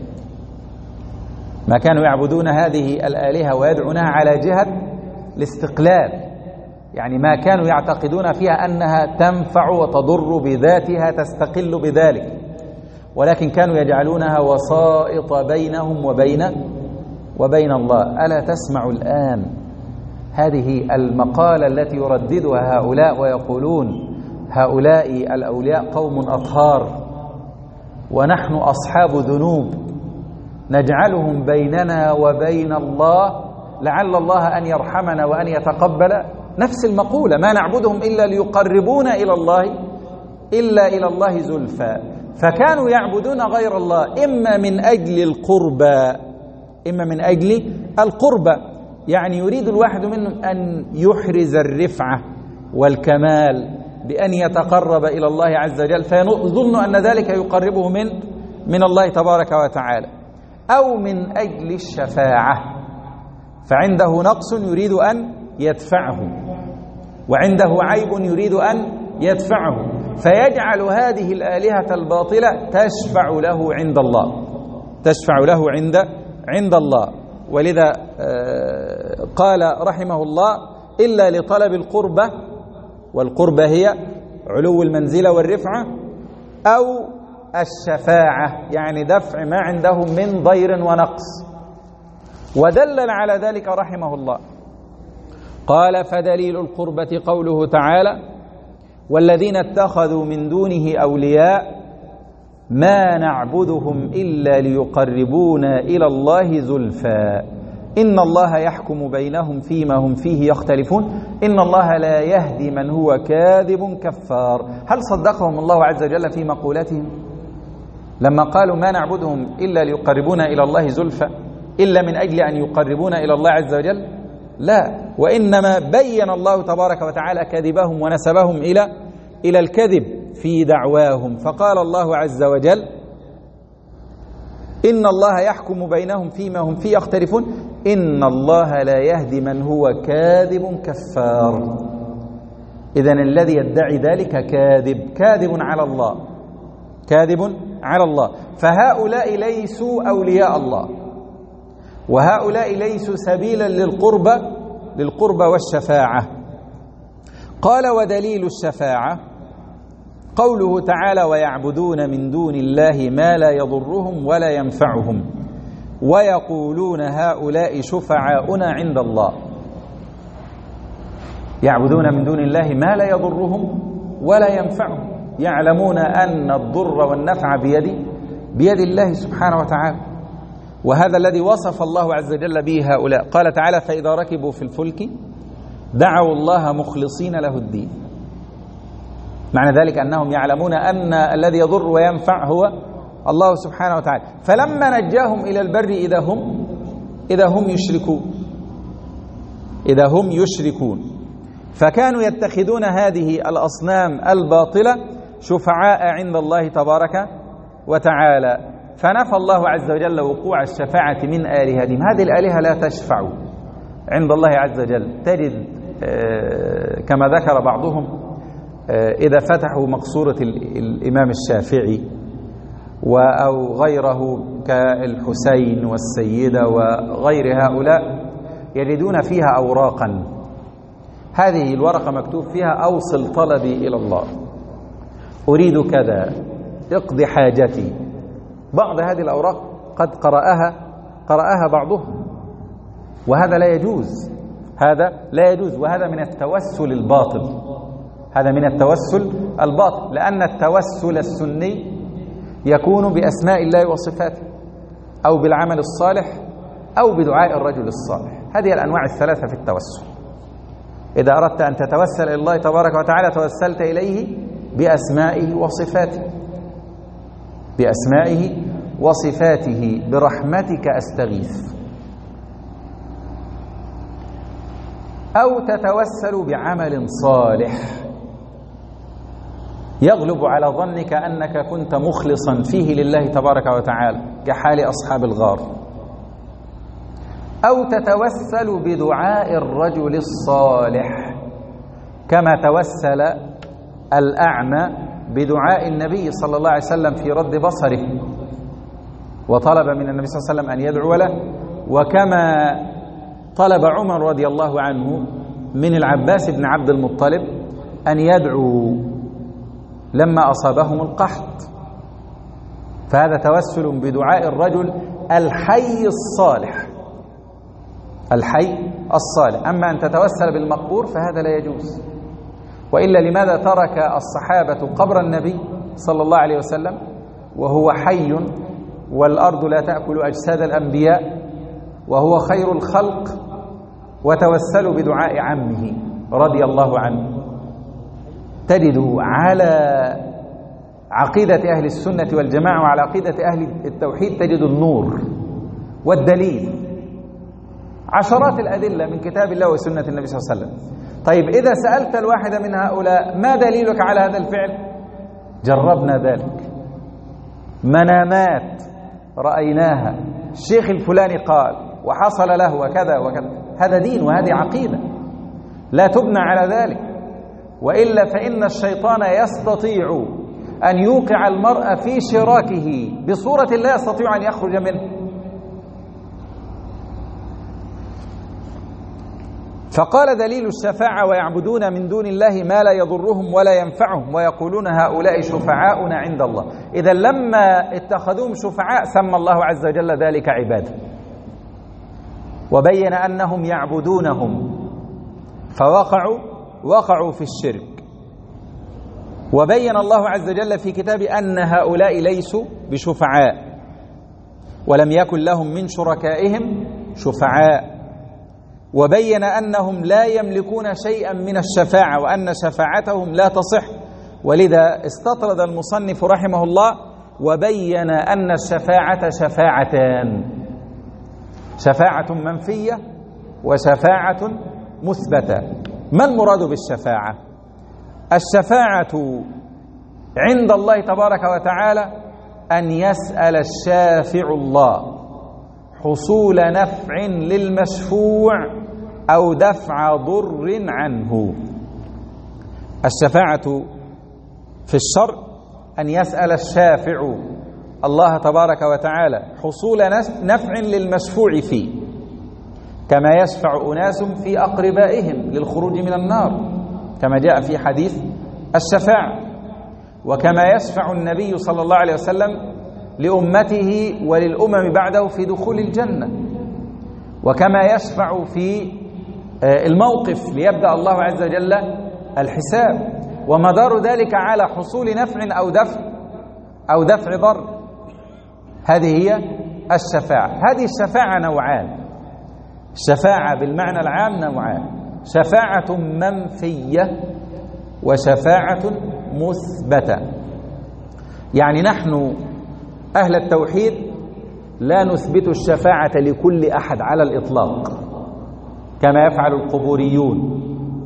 ما كانوا يعبدون هذه الآلهة ويدعونها على جهة الاستقلال، يعني ما كانوا يعتقدون فيها أنها تنفع وتضر بذاتها تستقل بذلك، ولكن كانوا يجعلونها وسائط بينهم وبين وبين الله. ألا تسمع الآن هذه المقالة التي يرددها هؤلاء ويقولون: هؤلاء الأولياء قوم أطهار ونحن أصحاب ذنوب نجعلهم بيننا وبين الله لعل الله أن يرحمنا وأن يتقبل. نفس المقولة: ما نعبدهم إلا ليقربونا إلى الله إلا إلى الله زلفى، فكانوا يعبدون غير الله إما من أجل القربى إما من أجل القربى، يعني يريد الواحد منهم أن يحرز الرفعة والكمال بأن يتقرب إلى الله عز وجل، فيظن أن ذلك يقربه من من الله تبارك وتعالى، أو من أجل الشفاعة، فعنده نقص يريد أن يدفعه، وعنده عيب يريد أن يدفعه، فيجعل هذه الآلهة الباطلة تشفع له عند الله تشفع له عند عند الله. ولذا قال رحمه الله: إلا لطلب القربة، والقربة هي علو المنزلة والرفعة، أو الشفاعة يعني دفع ما عندهم من ضير ونقص. ودلل على ذلك رحمه الله، قال: فدليل القربة قوله تعالى: والذين اتخذوا من دونه أولياء ما نعبدهم إلا ليقربونا إلى الله زلفى إن الله يحكم بينهم فيما هم فيه يختلفون إن الله لا يهدي من هو كاذب كفار. هل صدقهم الله عز وجل في مقولتهم لما قالوا ما نعبدهم إلا ليقربونا إلى الله زلفى إلا من أجل أن يقربونا إلى الله عز وجل؟ لا، وإنما بين الله تبارك وتعالى كذبهم ونسبهم إلى إلى الكذب في دعواهم، فقال الله عز وجل: إن الله يحكم بينهم فيما هم فيه يختلفون إن الله لا يهدي من هو كاذب كفار. إذن الذي يدعي ذلك كاذب كاذب على الله كاذب على الله فهؤلاء ليسوا أولياء الله، وهؤلاء ليسوا سبيلا للقربة للقربة والشفاعة. قال: ودليل الشفاعة قوله تعالى: ويعبدون من دون الله ما لا يضرهم ولا ينفعهم ويقولون هؤلاء شفعاؤنا عند الله. يعبدون من دون الله ما لا يضرهم ولا ينفعهم، يعلمون أن الضر والنفع بيد بيد الله سبحانه وتعالى، وهذا الذي وصف الله عز وجل به هؤلاء. قال تعالى: فإذا ركبوا في الفلك دعوا الله مخلصين له الدين. معنى ذلك أنهم يعلمون أن الذي يضر وينفع هو الله سبحانه وتعالى، فلما نجاهم إلى البر إذا هم إذا هم يشركون إذا هم يشركون فكانوا يتخذون هذه الأصنام الباطلة شفعاء عند الله تبارك وتعالى، فنفى الله عز وجل وقوع الشفاعة من آلهتهم. هذه الآلهة لا تشفع عند الله عز وجل. تجد كما ذكر بعضهم إذا فتحوا مقصورة الإمام الشافعي أو غيره كالحسين والسيدة وغير هؤلاء يجدون فيها أوراقا، هذه الورقة مكتوب فيها: أوصل طلبي إلى الله، أريد كذا، اقضي حاجتي. بعض هذه الأوراق قد قرأها قرأها بعضهم، وهذا لا يجوز هذا لا يجوز وهذا من التوسل الباطل هذا من التوسل الباطل لأن التوسل السني يكون بأسماء الله وصفاته، أو بالعمل الصالح، أو بدعاء الرجل الصالح. هذه الأنواع الثلاثة في التوسل. إذا أردت أن تتوسل إلى الله تبارك وتعالى توسلت إليه بأسمائه وصفاته بأسمائه وصفاته برحمتك أستغيث، أو تتوسل بعمل صالح يغلب على ظنك أنك كنت مخلصا فيه لله تبارك وتعالى كحال أصحاب الغار، أو تتوسل بدعاء الرجل الصالح كما توسل الأعمى بدعاء النبي صلى الله عليه وسلم في رد بصره وطلب من النبي صلى الله عليه وسلم أن يدعو له، وكما طلب عمر رضي الله عنه من العباس بن عبد المطلب أن يدعو لما أصابهم القحط. فهذا توسل بدعاء الرجل الحي الصالح الحي الصالح. أما أن تتوسل بالمقبور فهذا لا يجوز. وإلا لماذا ترك الصحابة قبر النبي صلى الله عليه وسلم وهو حي والأرض لا تأكل أجساد الأنبياء وهو خير الخلق، وتوسلوا بدعاء عمه رضي الله عنه؟ تجد على عقيدة أهل السنة والجماعة وعلى عقيدة أهل التوحيد تجد النور والدليل، عشرات الأدلة من كتاب الله وسنة النبي صلى الله عليه وسلم. طيب إذا سألت الواحد من هؤلاء ما دليلك على هذا الفعل؟ جربنا ذلك، منامات رأيناها، الشيخ الفلاني قال وحصل له وكذا وكذا. هذا دين وهذه عقيدة لا تبنى على ذلك، وإلا فإن الشيطان يستطيع أن يوقع المرء في شراكه بصورة لا يستطيع أن يخرج منه. فقال دليل الشفاعة: ويعبدون من دون الله ما لا يضرهم ولا ينفعهم ويقولون هؤلاء شفعاؤنا عند الله. إذا لما اتخذوهم شفعاء سمى الله عز وجل ذلك عبادة، وبين أنهم يعبدونهم فوقعوا وقعوا في الشرك. وبين الله عز وجل في كتابه أن هؤلاء ليسوا بشفعاء، ولم يكن لهم من شركائهم شفعاء. وبين أنهم لا يملكون شيئا من الشفاعة، وأن شفاعتهم لا تصح. ولذا استطرد المصنف رحمه الله وبين أن الشفاعة شفاعتان: شفاعة منفية وشفاعة مثبتة. ما المراد بالشفاعة؟ الشفاعة عند الله تبارك وتعالى أن يسأل الشافع الله حصول نفع للمشفوع أو دفع ضر عنه. الشفاعة في الشرع أن يسأل الشافع الله تبارك وتعالى حصول نفع للمشفوع فيه، كما يشفع أناس في أقربائهم للخروج من النار كما جاء في حديث الشفاعة، وكما يشفع النبي صلى الله عليه وسلم لأمته وللأمم بعده في دخول الجنة، وكما يشفع في الموقف ليبدأ الله عز وجل الحساب، ومدار ذلك على حصول نفع أو دفع أو دفع ضر. هذه هي الشفاعة. هذه الشفاعة نوعان: الشفاعة بالمعنى العام نوعان: شفاعة منفية وشفاعة مثبتة. يعني نحن أهل التوحيد لا نثبت الشفاعة لكل أحد على الإطلاق كما يفعل القبوريون،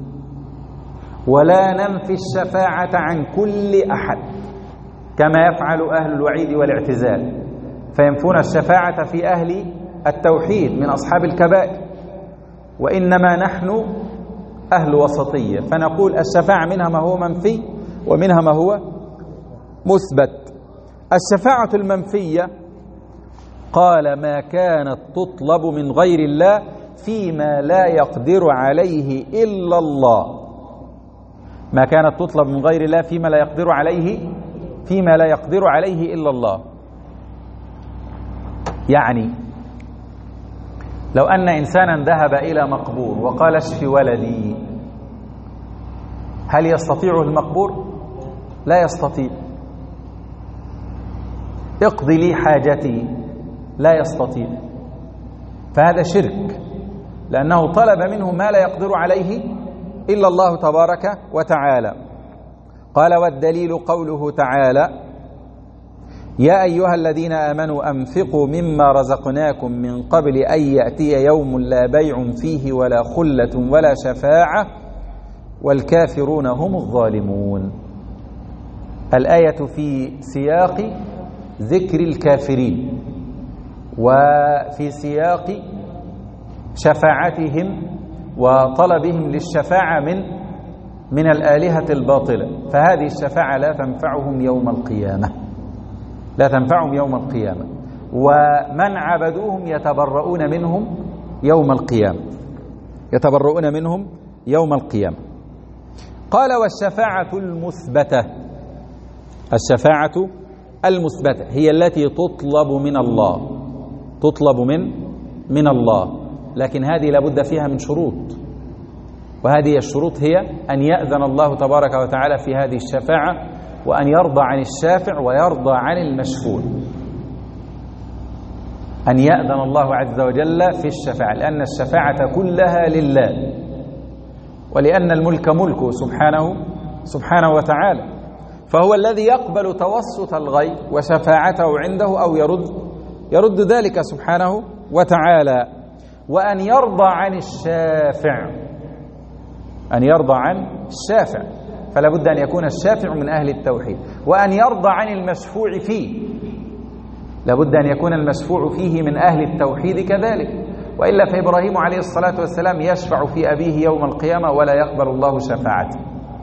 ولا ننفي الشفاعة عن كل أحد كما يفعل أهل الوعيد والاعتزال، فينفون الشفاعة في أهل التوحيد من أصحاب الكبائر. وإنما نحن أهل وسطية، فنقول الشفاعة منها ما هو منفي ومنها ما هو مثبت. الشفاعة المنفية قال: ما كانت تطلب من غير الله فيما لا يقدر عليه إلا الله. ما كانت تطلب من غير الله فيما لا يقدر عليه فيما لا يقدر عليه إلا الله. يعني لو أن إنسانا ذهب إلى مقبور وقال: اشف ولدي، هل يستطيع المقبور؟ لا يستطيع. اقضي لي حاجتي، لا يستطيع. فهذا شرك، لأنه طلب منه ما لا يقدر عليه إلا الله تبارك وتعالى. قال: والدليل قوله تعالى: يا أيها الذين آمنوا أنفقوا مما رزقناكم من قبل أن يأتي يوم لا بيع فيه ولا خلة ولا شفاعة والكافرون هم الظالمون. الآية في سياق ذكر الكافرين وفي سياق شفاعتهم وطلبهم للشفاعة من من الآلهة الباطلة، فهذه الشفاعة لا تنفعهم يوم القيامة، لا تنفعهم يوم القيامة، ومن عبدوهم يتبرؤون منهم يوم القيامة، يتبرؤون منهم يوم القيامة. قال: والشفاعة المثبتة، الشفاعة المثبتة هي التي تطلب من الله، تطلب من من الله، لكن هذه لابد فيها من شروط، وهذه الشروط هي أن يأذن الله تبارك وتعالى في هذه الشفاعة، وأن يرضى عن الشافع ويرضى عن المشفوع. أن يأذن الله عز وجل في الشفاعة، لأن الشفاعة كلها لله، ولأن الملك ملكه سبحانه سبحانه وتعالى، فهو الذي يقبل توسط الغير وشفاعته عنده أو يرد يرد ذلك سبحانه وتعالى. وأن يرضى عن الشافع، أن يرضى عن الشافع، فلا بد أن يكون الشافع من أهل التوحيد. وأن يرضى عن المشفوع فيه، لا بد أن يكون المشفوع فيه من أهل التوحيد كذلك، وإلا فإبراهيم عليه الصلاة والسلام يشفع في أبيه يوم القيامة ولا يقبل الله شفاعته.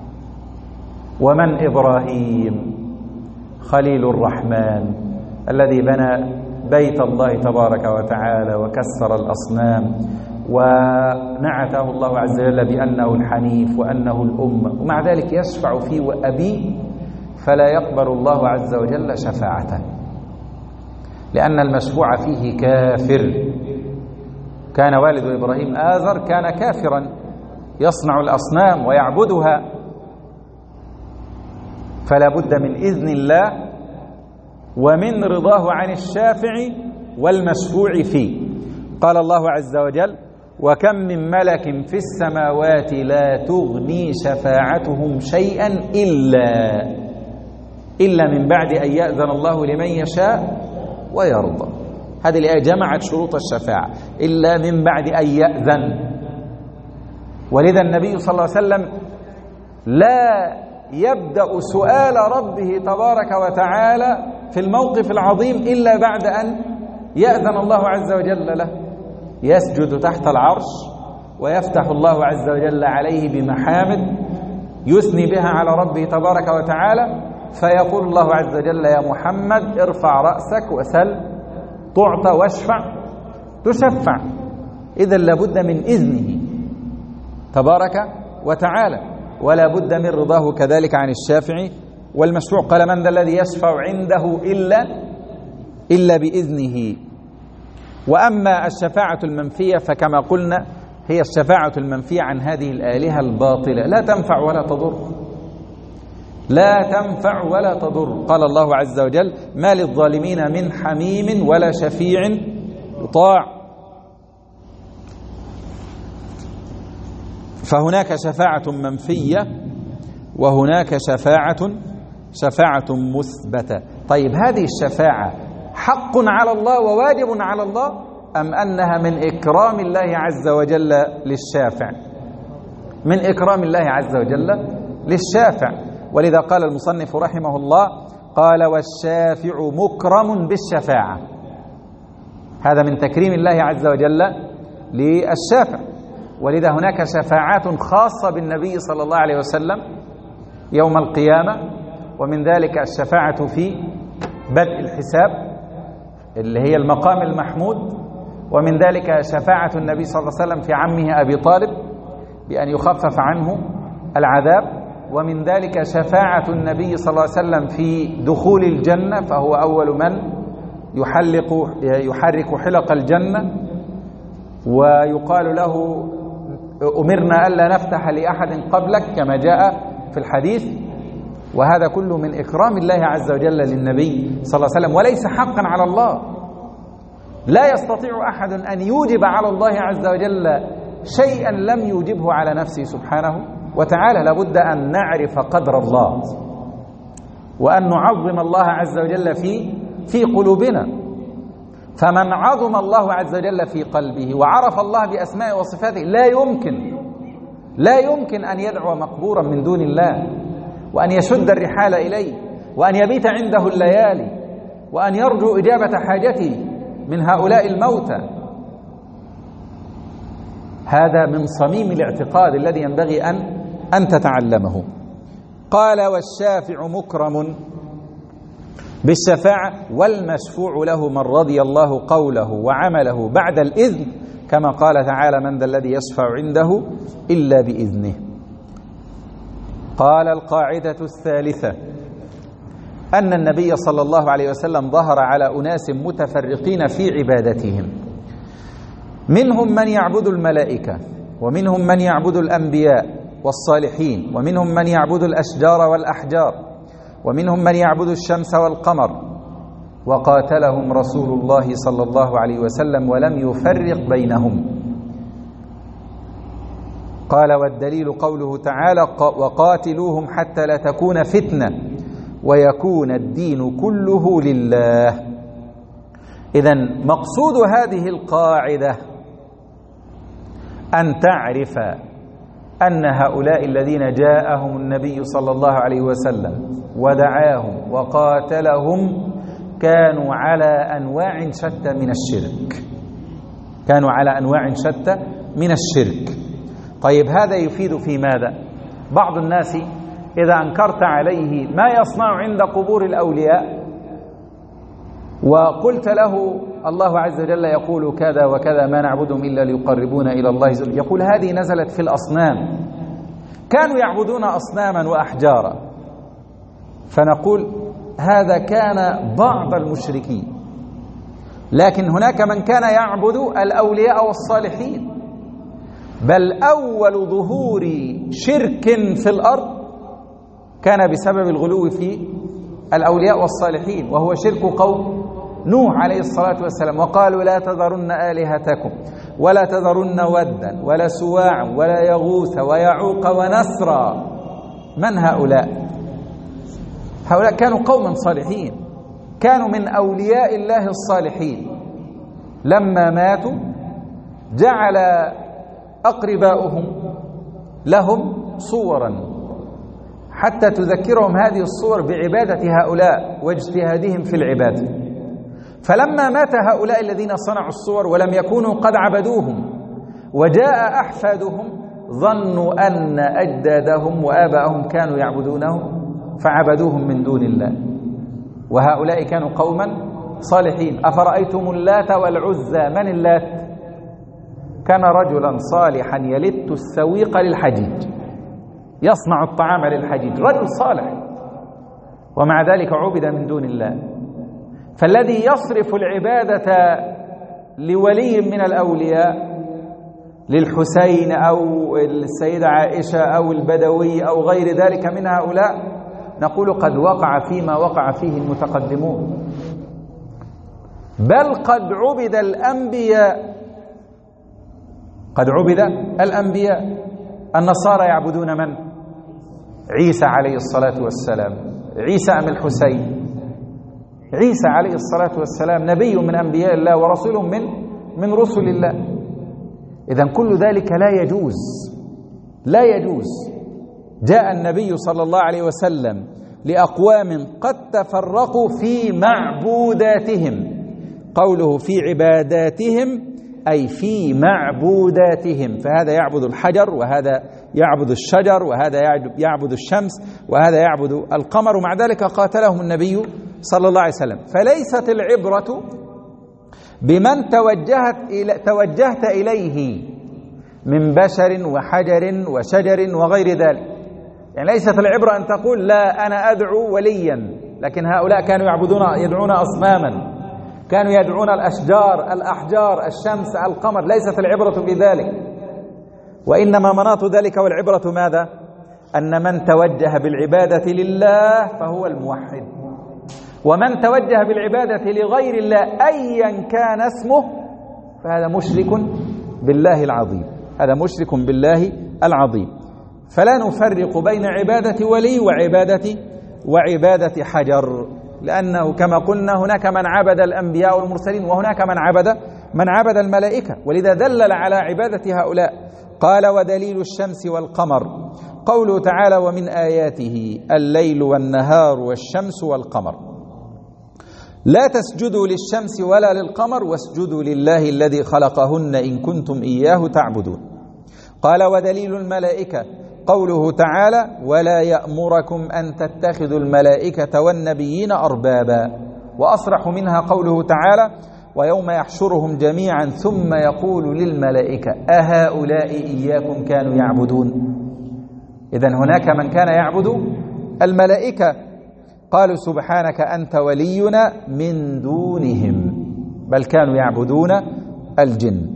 ومن إبراهيم؟ خليل الرحمن الذي بنى بيت الله تبارك وتعالى وكسر الأصنام، ونعته الله عز وجل بأنه الحنيف وأنه الأمة، ومع ذلك يشفع فيه وأبيه فلا يقبل الله عز وجل شفاعته، لأن المشفوع فيه كافر. كان والد إبراهيم آزر كان كافرا يصنع الأصنام ويعبدها، فلا بد من إذن الله ومن رضاه عن الشافع والمشفوع فيه. قال الله عز وجل: وكم من ملك في السماوات لا تغني شفاعتهم شيئا إلا إلا من بعد أن يأذن الله لمن يشاء ويرضى. هذه الآية جمعت شروط الشفاعة، إلا من بعد أن يأذن. ولذا النبي صلى الله عليه وسلم لا يبدأ سؤال ربه تبارك وتعالى في الموقف العظيم إلا بعد أن يأذن الله عز وجل له. يسجد تحت العرش ويفتح الله عز وجل عليه بمحامد يثني بها على ربه تبارك وتعالى، فيقول الله عز وجل: يا محمد ارفع رأسك وسل تعطى واشفع تشفع. إذا لابد من إذنه تبارك وتعالى، ولا بد من رضاه كذلك عن الشافع والمشفوع. قال: من ذا الذي يشفع عنده إلا إلا بإذنه. وأما الشفاعة المنفية فكما قلنا هي الشفاعة المنفية عن هذه الآلهة الباطلة، لا تنفع ولا تضر، لا تنفع ولا تضر. قال الله عز وجل: ما للظالمين من حميم ولا شفيع يطاع. فهناك شفاعة منفية وهناك شفاعة شفاعة مثبتة. طيب، هذه الشفاعة حق على الله وواجب على الله، أم أنها من إكرام الله عز وجل للشافع؟ من إكرام الله عز وجل للشافع. ولذا قال المصنف رحمه الله: قال: والشافع مكرم بالشفاعة. هذا من تكريم الله عز وجل للشافع. ولذا هناك شفاعات خاصة بالنبي صلى الله عليه وسلم يوم القيامة، ومن ذلك الشفاعة في بدء الحساب اللي هي المقام المحمود، ومن ذلك شفاعة النبي صلى الله عليه وسلم في عمه أبي طالب بأن يخفف عنه العذاب، ومن ذلك شفاعة النبي صلى الله عليه وسلم في دخول الجنة، فهو أول من يحلق يحرك حلق الجنة، ويقال له: أمرنا ألا نفتح لأحد قبلك، كما جاء في الحديث. وهذا كله من إكرام الله عز وجل للنبي صلى الله عليه وسلم، وليس حقا على الله. لا يستطيع أحد أن يوجب على الله عز وجل شيئا لم يوجبه على نفسه سبحانه وتعالى. لابد أن نعرف قدر الله وأن نعظم الله عز وجل في في قلوبنا. فمن عظم الله عز وجل في قلبه وعرف الله بأسمائه وصفاته لا يمكن لا يمكن أن يدعو مقبورا من دون الله، وأن يشد الرحال إليه، وأن يبيت عنده الليالي، وأن يرجو إجابة حاجته من هؤلاء الموتى. هذا من صميم الاعتقاد الذي ينبغي أن أن تتعلمه. قال: والشافع مكرم بالشفاعة والمشفوع له من رضي الله قوله وعمله بعد الإذن، كما قال تعالى: من ذا الذي يشفع عنده إلا بإذنه. قال: القاعدة الثالثة أن النبي صلى الله عليه وسلم ظهر على أناس متفرقين في عبادتهم، منهم من يعبد الملائكة، ومنهم من يعبد الأنبياء والصالحين، ومنهم من يعبد الأشجار والأحجار، ومنهم من يعبد الشمس والقمر، وقاتلهم رسول الله صلى الله عليه وسلم ولم يفرق بينهم. قال: والدليل قوله تعالى: وقاتلوهم حتى لا تكون فتنة ويكون الدين كله لله. إذن مقصود هذه القاعدة أن تعرف أن هؤلاء الذين جاءهم النبي صلى الله عليه وسلم ودعاهم وقاتلهم كانوا على أنواع شتى من الشرك، كانوا على أنواع شتى من الشرك. طيب هذا يفيد في ماذا؟ بعض الناس إذا أنكرت عليه ما يصنع عند قبور الأولياء وقلت له الله عز وجل يقول كذا وكذا ما نعبدهم إلا ليقربونا إلى الله زل، يقول هذه نزلت في الأصنام، كانوا يعبدون أصناما وأحجارا. فنقول هذا كان بعض المشركين، لكن هناك من كان يعبد الأولياء والصالحين. بل أول ظهور شرك في الأرض كان بسبب الغلو في الأولياء والصالحين، وهو شرك قوم نوح عليه الصلاة والسلام، وقالوا لا تذرن آلهتكم ولا تذرن ودا ولا سواعا ولا يغوث ويعوق ونسرا. من هؤلاء؟ هؤلاء كانوا قوما صالحين، كانوا من أولياء الله الصالحين. لما ماتوا جعل أقرباؤهم لهم صورا حتى تذكرهم هذه الصور بعبادة هؤلاء واجتهادهم في العبادة. فلما مات هؤلاء الذين صنعوا الصور ولم يكونوا قد عبدوهم وجاء أحفادهم ظنوا أن أجدادهم وآباءهم كانوا يعبدونهم فعبدوهم من دون الله، وهؤلاء كانوا قوما صالحين. أفرأيتم اللات والعزى؟ من اللات؟ كان رجلا صالحا يلت السويق للحجيج، يصنع الطعام للحجيج، رجل صالح، ومع ذلك عبد من دون الله. فالذي يصرف العبادة لولي من الأولياء، للحسين أو السيدة عائشة أو البدوي أو غير ذلك من هؤلاء، نقول قد وقع فيما وقع فيه المتقدمون، بل قد عبد الأنبياء، قد عبد الأنبياء. النصارى يعبدون من؟ عيسى عليه الصلاة والسلام. عيسى أم الحسين؟ عيسى عليه الصلاة والسلام نبي من أنبياء الله ورسول من من رسل الله. إذن كل ذلك لا يجوز، لا يجوز. جاء النبي صلى الله عليه وسلم لأقوام قد تفرقوا في معبوداتهم، قوله في عباداتهم أي في معبوداتهم، فهذا يعبد الحجر وهذا يعبد الشجر وهذا يعبد الشمس وهذا يعبد القمر، ومع ذلك قاتلهم النبي صلى الله عليه وسلم. فليست العبرة بمن توجهت إلى توجهت إليه من بشر وحجر وشجر وغير ذلك. يعني ليست العبرة أن تقول لا أنا أدعو وليا، لكن هؤلاء كانوا يعبدون يدعون أصناما، كانوا يدعون الأشجار الأحجار الشمس القمر. ليست العبرة بذلك، وإنما مناط ذلك والعبرة ماذا؟ أن من توجه بالعبادة لله فهو الموحد، ومن توجه بالعبادة لغير الله أيا كان اسمه فهذا مشرك بالله العظيم، هذا مشرك بالله العظيم. فلا نفرق بين عبادة ولي وعبادة وعبادة حجر، لأنه كما قلنا هناك من عبد الأنبياء والمرسلين وهناك من عبد من عبد الملائكة، ولذا دلل على عبادة هؤلاء. قال ودليل الشمس والقمر قوله تعالى ومن آياته الليل والنهار والشمس والقمر لا تسجدوا للشمس ولا للقمر واسجدوا لله الذي خلقهن إن كنتم إياه تعبدون. قال ودليل الملائكة قوله تعالى ولا يأمركم أن تتخذوا الملائكة والنبيين أربابا. وأصرح منها قوله تعالى ويوم يحشرهم جميعا ثم يقول للملائكة أهؤلاء إياكم كانوا يعبدون. إذن هناك من كان يعبد الملائكة، قالوا سبحانك أنت ولينا من دونهم، بل كانوا يعبدون الجن.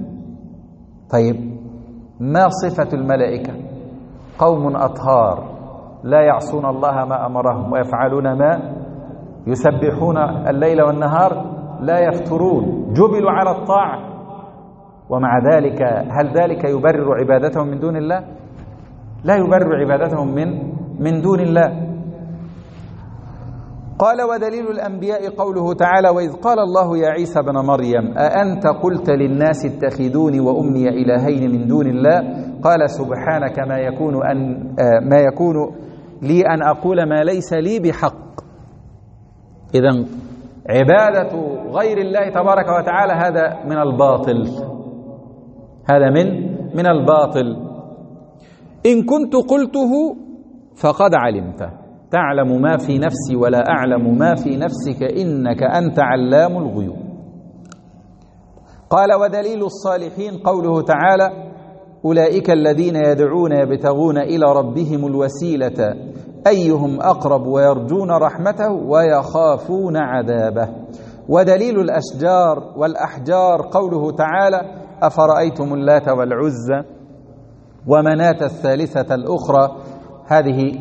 طيب ما صفة الملائكة؟ قوم أطهار لا يعصون الله ما أمرهم ويفعلون ما يسبحون الليل والنهار لا يفترون، جبلوا على الطاعة، ومع ذلك هل ذلك يبرر عبادتهم من دون الله؟ لا يبرر عبادتهم من من دون الله. قال ودليل الأنبياء قوله تعالى وإذ قال الله يا عيسى بن مريم أأنت قلت للناس اتخذوني وأمي إلهين من دون الله قال سبحانك ما يكون أن ما يكون لي أن أقول ما ليس لي بحق. إذن عبادة غير الله تبارك وتعالى هذا من الباطل، هذا من من الباطل. إن كنت قلته فقد علمته تعلم ما في نفسي ولا أعلم ما في نفسك إنك أنت علام الغيوب. قال ودليل الصالحين قوله تعالى أولئك الذين يدعون يبتغون إلى ربهم الوسيلة أيهم أقرب ويرجون رحمته ويخافون عذابه. ودليل الأشجار والأحجار قوله تعالى أفرأيتم اللات والعزى ومناة الثالثة الأخرى، هذه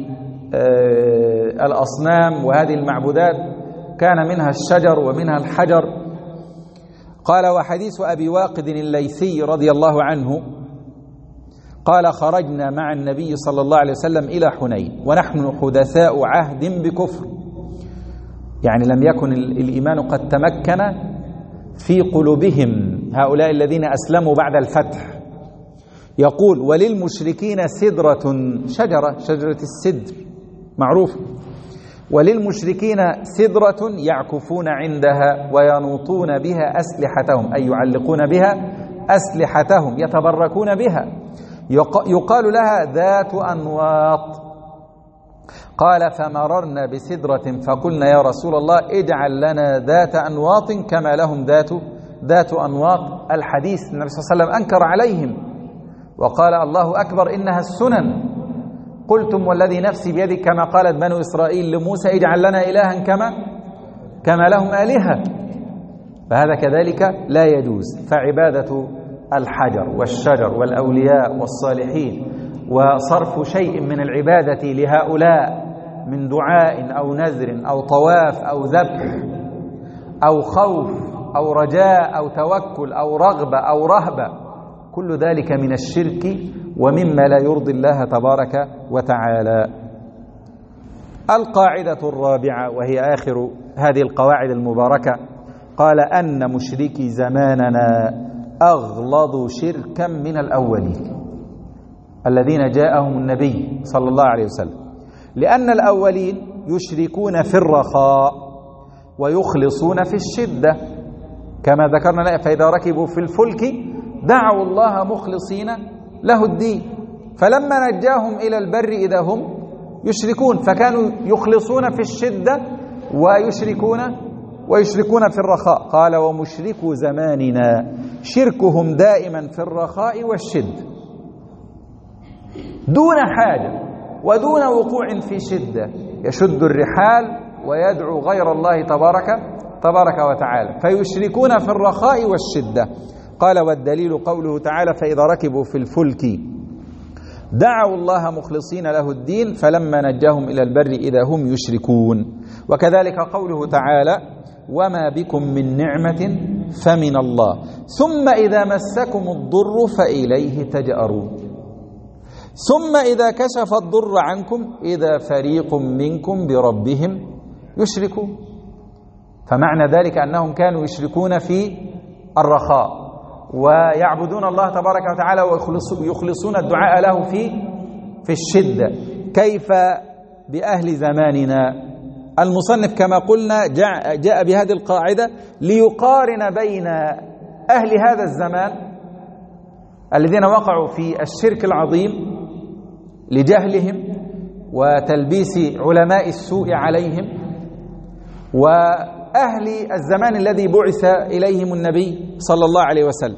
الأصنام وهذه المعبودات كان منها الشجر ومنها الحجر. قال وحديث أبي واقد الليثي رضي الله عنه قال خرجنا مع النبي صلى الله عليه وسلم إلى حنين ونحن حدثاء عهد بكفر، يعني لم يكن الإيمان قد تمكن في قلوبهم هؤلاء الذين أسلموا بعد الفتح. يقول وللمشركين سدرة، شجرة شجرة السدر معروف، وللمشركين سدرة يعكفون عندها وينوطون بها أسلحتهم، أي يعلقون بها أسلحتهم يتبركون بها، يقال لها ذات أنواط. قال فمررنا بسدرة فقلنا يا رسول الله اجعل لنا ذات أنواط كما لهم ذات ذات أنواط. الحديث النبي صلى الله عليه وسلم أنكر عليهم وقال الله أكبر إنها السنن. قلتم والذي نفسي بيدك كما قالت بنو إسرائيل لموسى اجعل لنا إلها كما كما لهم آلهة، فهذا كذلك لا يجوز. فعبادة الحجر والشجر والأولياء والصالحين وصرف شيء من العبادة لهؤلاء من دعاء أو نذر أو طواف أو ذبح أو خوف أو رجاء أو توكل أو رغبة أو رهبة، كل ذلك من الشرك ومما لا يرضي الله تبارك وتعالى. القاعدة الرابعة وهي آخر هذه القواعد المباركة قال أن مشركي زماننا أغلظ شركا من الأولين الذين جاءهم النبي صلى الله عليه وسلم، لأن الأولين يشركون في الرخاء ويخلصون في الشدة كما ذكرنا، فإذا ركبوا في الفلك دعوا الله مخلصين له الدين، فلما نجاهم إلى البر إذا هم يشركون، فكانوا يخلصون في الشدة ويشركون ويشركون في الرخاء. قال ومشركو زماننا شركهم دائما في الرخاء والشدة دون حاجة ودون وقوع في شدة، يشد الرحال ويدعو غير الله تبارك تبارك وتعالى، فيشركون في الرخاء والشدة. قال والدليل قوله تعالى فإذا ركبوا في الفلك دعوا الله مخلصين له الدين فلما نجاهم إلى البر إذا هم يشركون. وكذلك قوله تعالى وما بكم من نعمة فمن الله ثم إذا مسكم الضر فإليه تجأرون ثم إذا كشف الضر عنكم إذا فريق منكم بربهم يشركون. فمعنى ذلك أنهم كانوا يشركون في الرخاء ويعبدون الله تبارك وتعالى ويخلصون الدعاء له في في الشدة. كيف بأهل زماننا؟ المصنف كما قلنا جاء, جاء بهذه القاعدة ليقارن بين أهل هذا الزمان الذين وقعوا في الشرك العظيم لجهلهم وتلبيس علماء السوء عليهم، وأهل الزمان الذي بعث إليهم النبي صلى الله عليه وسلم.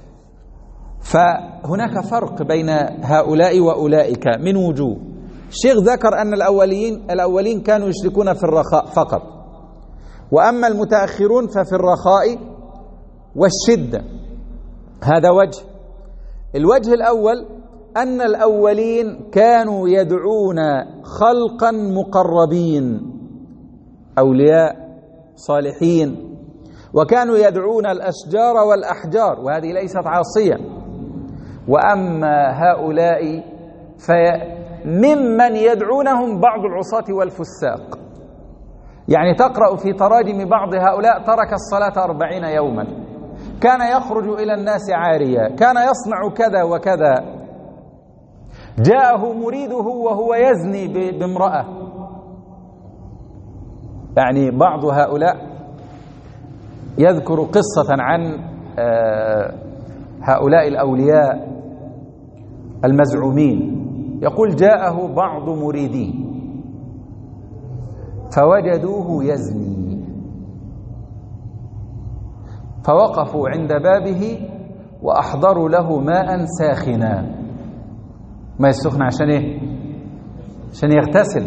فهناك فرق بين هؤلاء وأولئك من وجوه. الشيخ ذكر أن الأولين الأولين كانوا يشركون في الرخاء فقط، وأما المتأخرون ففي الرخاء والشدة. هذا وجه. الوجه الأول أن الأولين كانوا يدعون خلقا مقربين أولياء صالحين، وكانوا يدعون الأشجار والأحجار، وهذه ليست عاصية. وأما هؤلاء فممن يدعونهم بعض العصاة والفساق يعني تقرأ في تراجم بعض هؤلاء ترك الصلاة أربعين يوما، كان يخرج إلى الناس عاريا، كان يصنع كذا وكذا. جاءه مريده وهو يزني بامرأة. يعني بعض هؤلاء يذكر قصة عن هؤلاء الأولياء المزعومين، يقول جاءه بعض مريديه فوجدوه يزني، فوقفوا عند بابه وأحضروا له ماء ساخنا. ماء السخن عشان ايه؟ عشان يغتسل.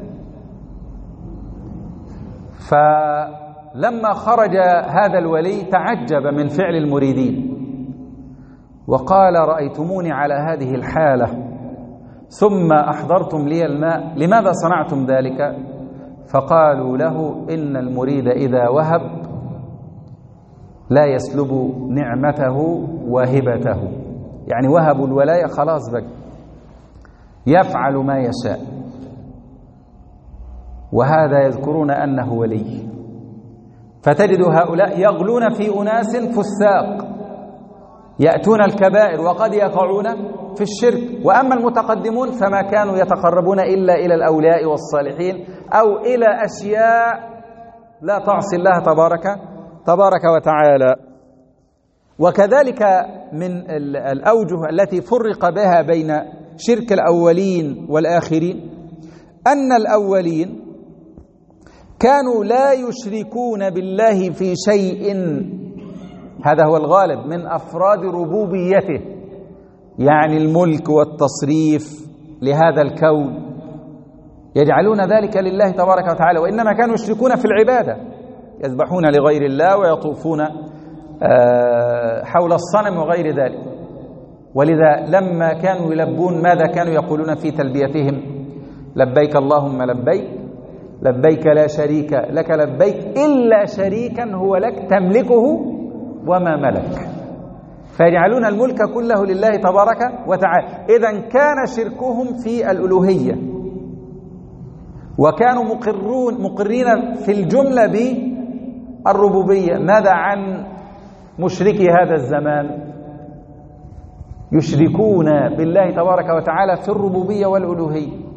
فلما خرج هذا الولي تعجب من فعل المريدين وقال رأيتموني على هذه الحالة ثم أحضرتم لي الماء، لماذا صنعتم ذلك؟ فقالوا له إن المريد إذا وهب لا يسلب نعمته وهبته، يعني وهبوا الولاية خلاص بقى يفعل ما يشاء. وهذا يذكرون أنه ولي. فتجد هؤلاء يغلون في أناس فساق يأتون الكبائر وقد يقعون في الشرك. وأما المتقدمون فما كانوا يتقربون إلا إلى الأولياء والصالحين أو إلى أشياء لا تعصي الله تبارك تبارك وتعالى. وكذلك من الأوجه التي فرق بها بين شرك الأولين والآخرين أن الأولين كانوا لا يشركون بالله في شيء، هذا هو الغالب من أفراد ربوبيته، يعني الملك والتصريف لهذا الكون يجعلون ذلك لله تبارك وتعالى، وإنما كانوا يشركون في العبادة، يذبحون لغير الله ويطوفون حول الصنم وغير ذلك. ولذا لما كانوا يلبون ماذا كانوا يقولون في تلبيتهم؟ لبيك اللهم لبيك لبيك لا شريك لك لبيك إلا شريكا هو لك تملكه وما ملك. فيجعلون الملك كله لله تبارك وتعالى. إذن كان شركهم في الألوهية، وكانوا مقرون مقرين في الجملة بالربوبية. ماذا عن مشركي هذا الزمان؟ يشركون بالله تبارك وتعالى في الربوبية والألوهية،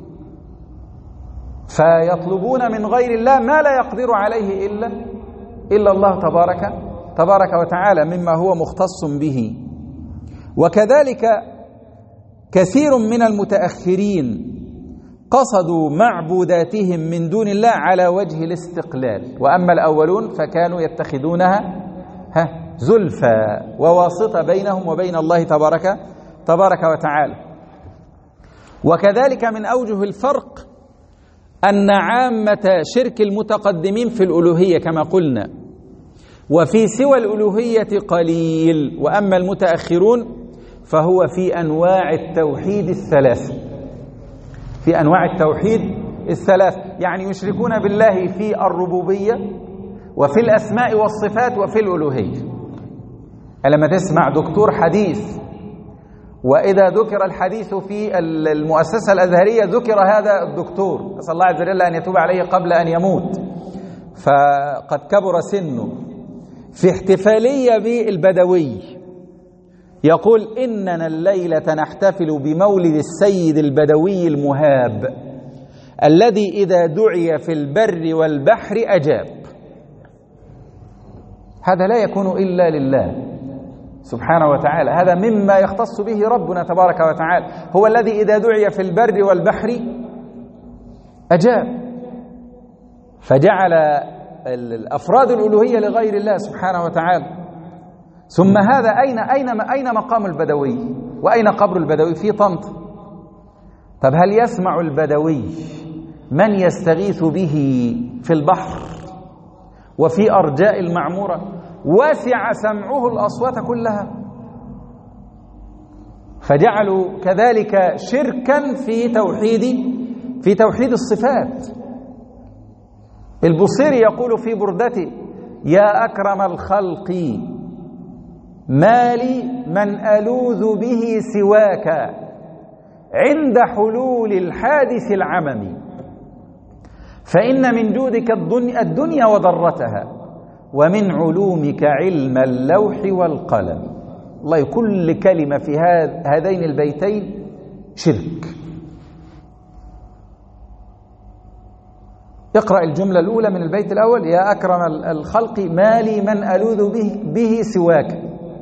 فيطلبون من غير الله ما لا يقدر عليه إلا إلا الله تبارك تبارك وتعالى مما هو مختص به. وكذلك كثير من المتأخرين قصدوا معبوداتهم من دون الله على وجه الاستقلال، وأما الأولون فكانوا يتخذونها زلفى وواسطة بينهم وبين الله تبارك تبارك وتعالى. وكذلك من أوجه الفرق أن عامة شرك المتقدمين في الألوهية كما قلنا، وفي سوى الألوهية قليل، وأما المتأخرون فهو في أنواع التوحيد الثلاث في أنواع التوحيد الثلاث يعني يشركون بالله في الربوبية وفي الأسماء والصفات وفي الألوهية. لما تسمع دكتور حديث وإذا ذكر الحديث في المؤسسة الأزهرية ذكر هذا الدكتور، نسأل الله عز وجل أن يتوب عليه قبل أن يموت، فقد كبر سنه، في احتفالية بالبدوي يقول إننا الليلة نحتفل بمولد السيد البدوي المهاب الذي إذا دعي في البر والبحر أجاب. هذا لا يكون إلا لله سبحانه وتعالى، هذا مما يختص به ربنا تبارك وتعالى، هو الذي إذا دعي في البر والبحر أجاب. فجعل الأفراد الألوهية لغير الله سبحانه وتعالى. ثم هذا أين أين أين مقام البدوي وأين قبر البدوي؟ في طنط. طب هل يسمع البدوي من يستغيث به في البحر وفي أرجاء المعمورة؟ وسع سمعه الأصوات كلها. فجعلوا كذلك شركا في توحيد في توحيد الصفات. البصيري يقول في بردته: يا أكرم الخلق ما لي من ألوذ به سواك عند حلول الحادث العمم. فإن من جودك الدنيا وضرتها، ومن علومك علم اللوح والقلم. والله كل كلمة في هذين البيتين شرك. اقرأ الجملة الأولى من البيت الأول: يا أكرم الخلق ما لي من ألوذ به, به سواك.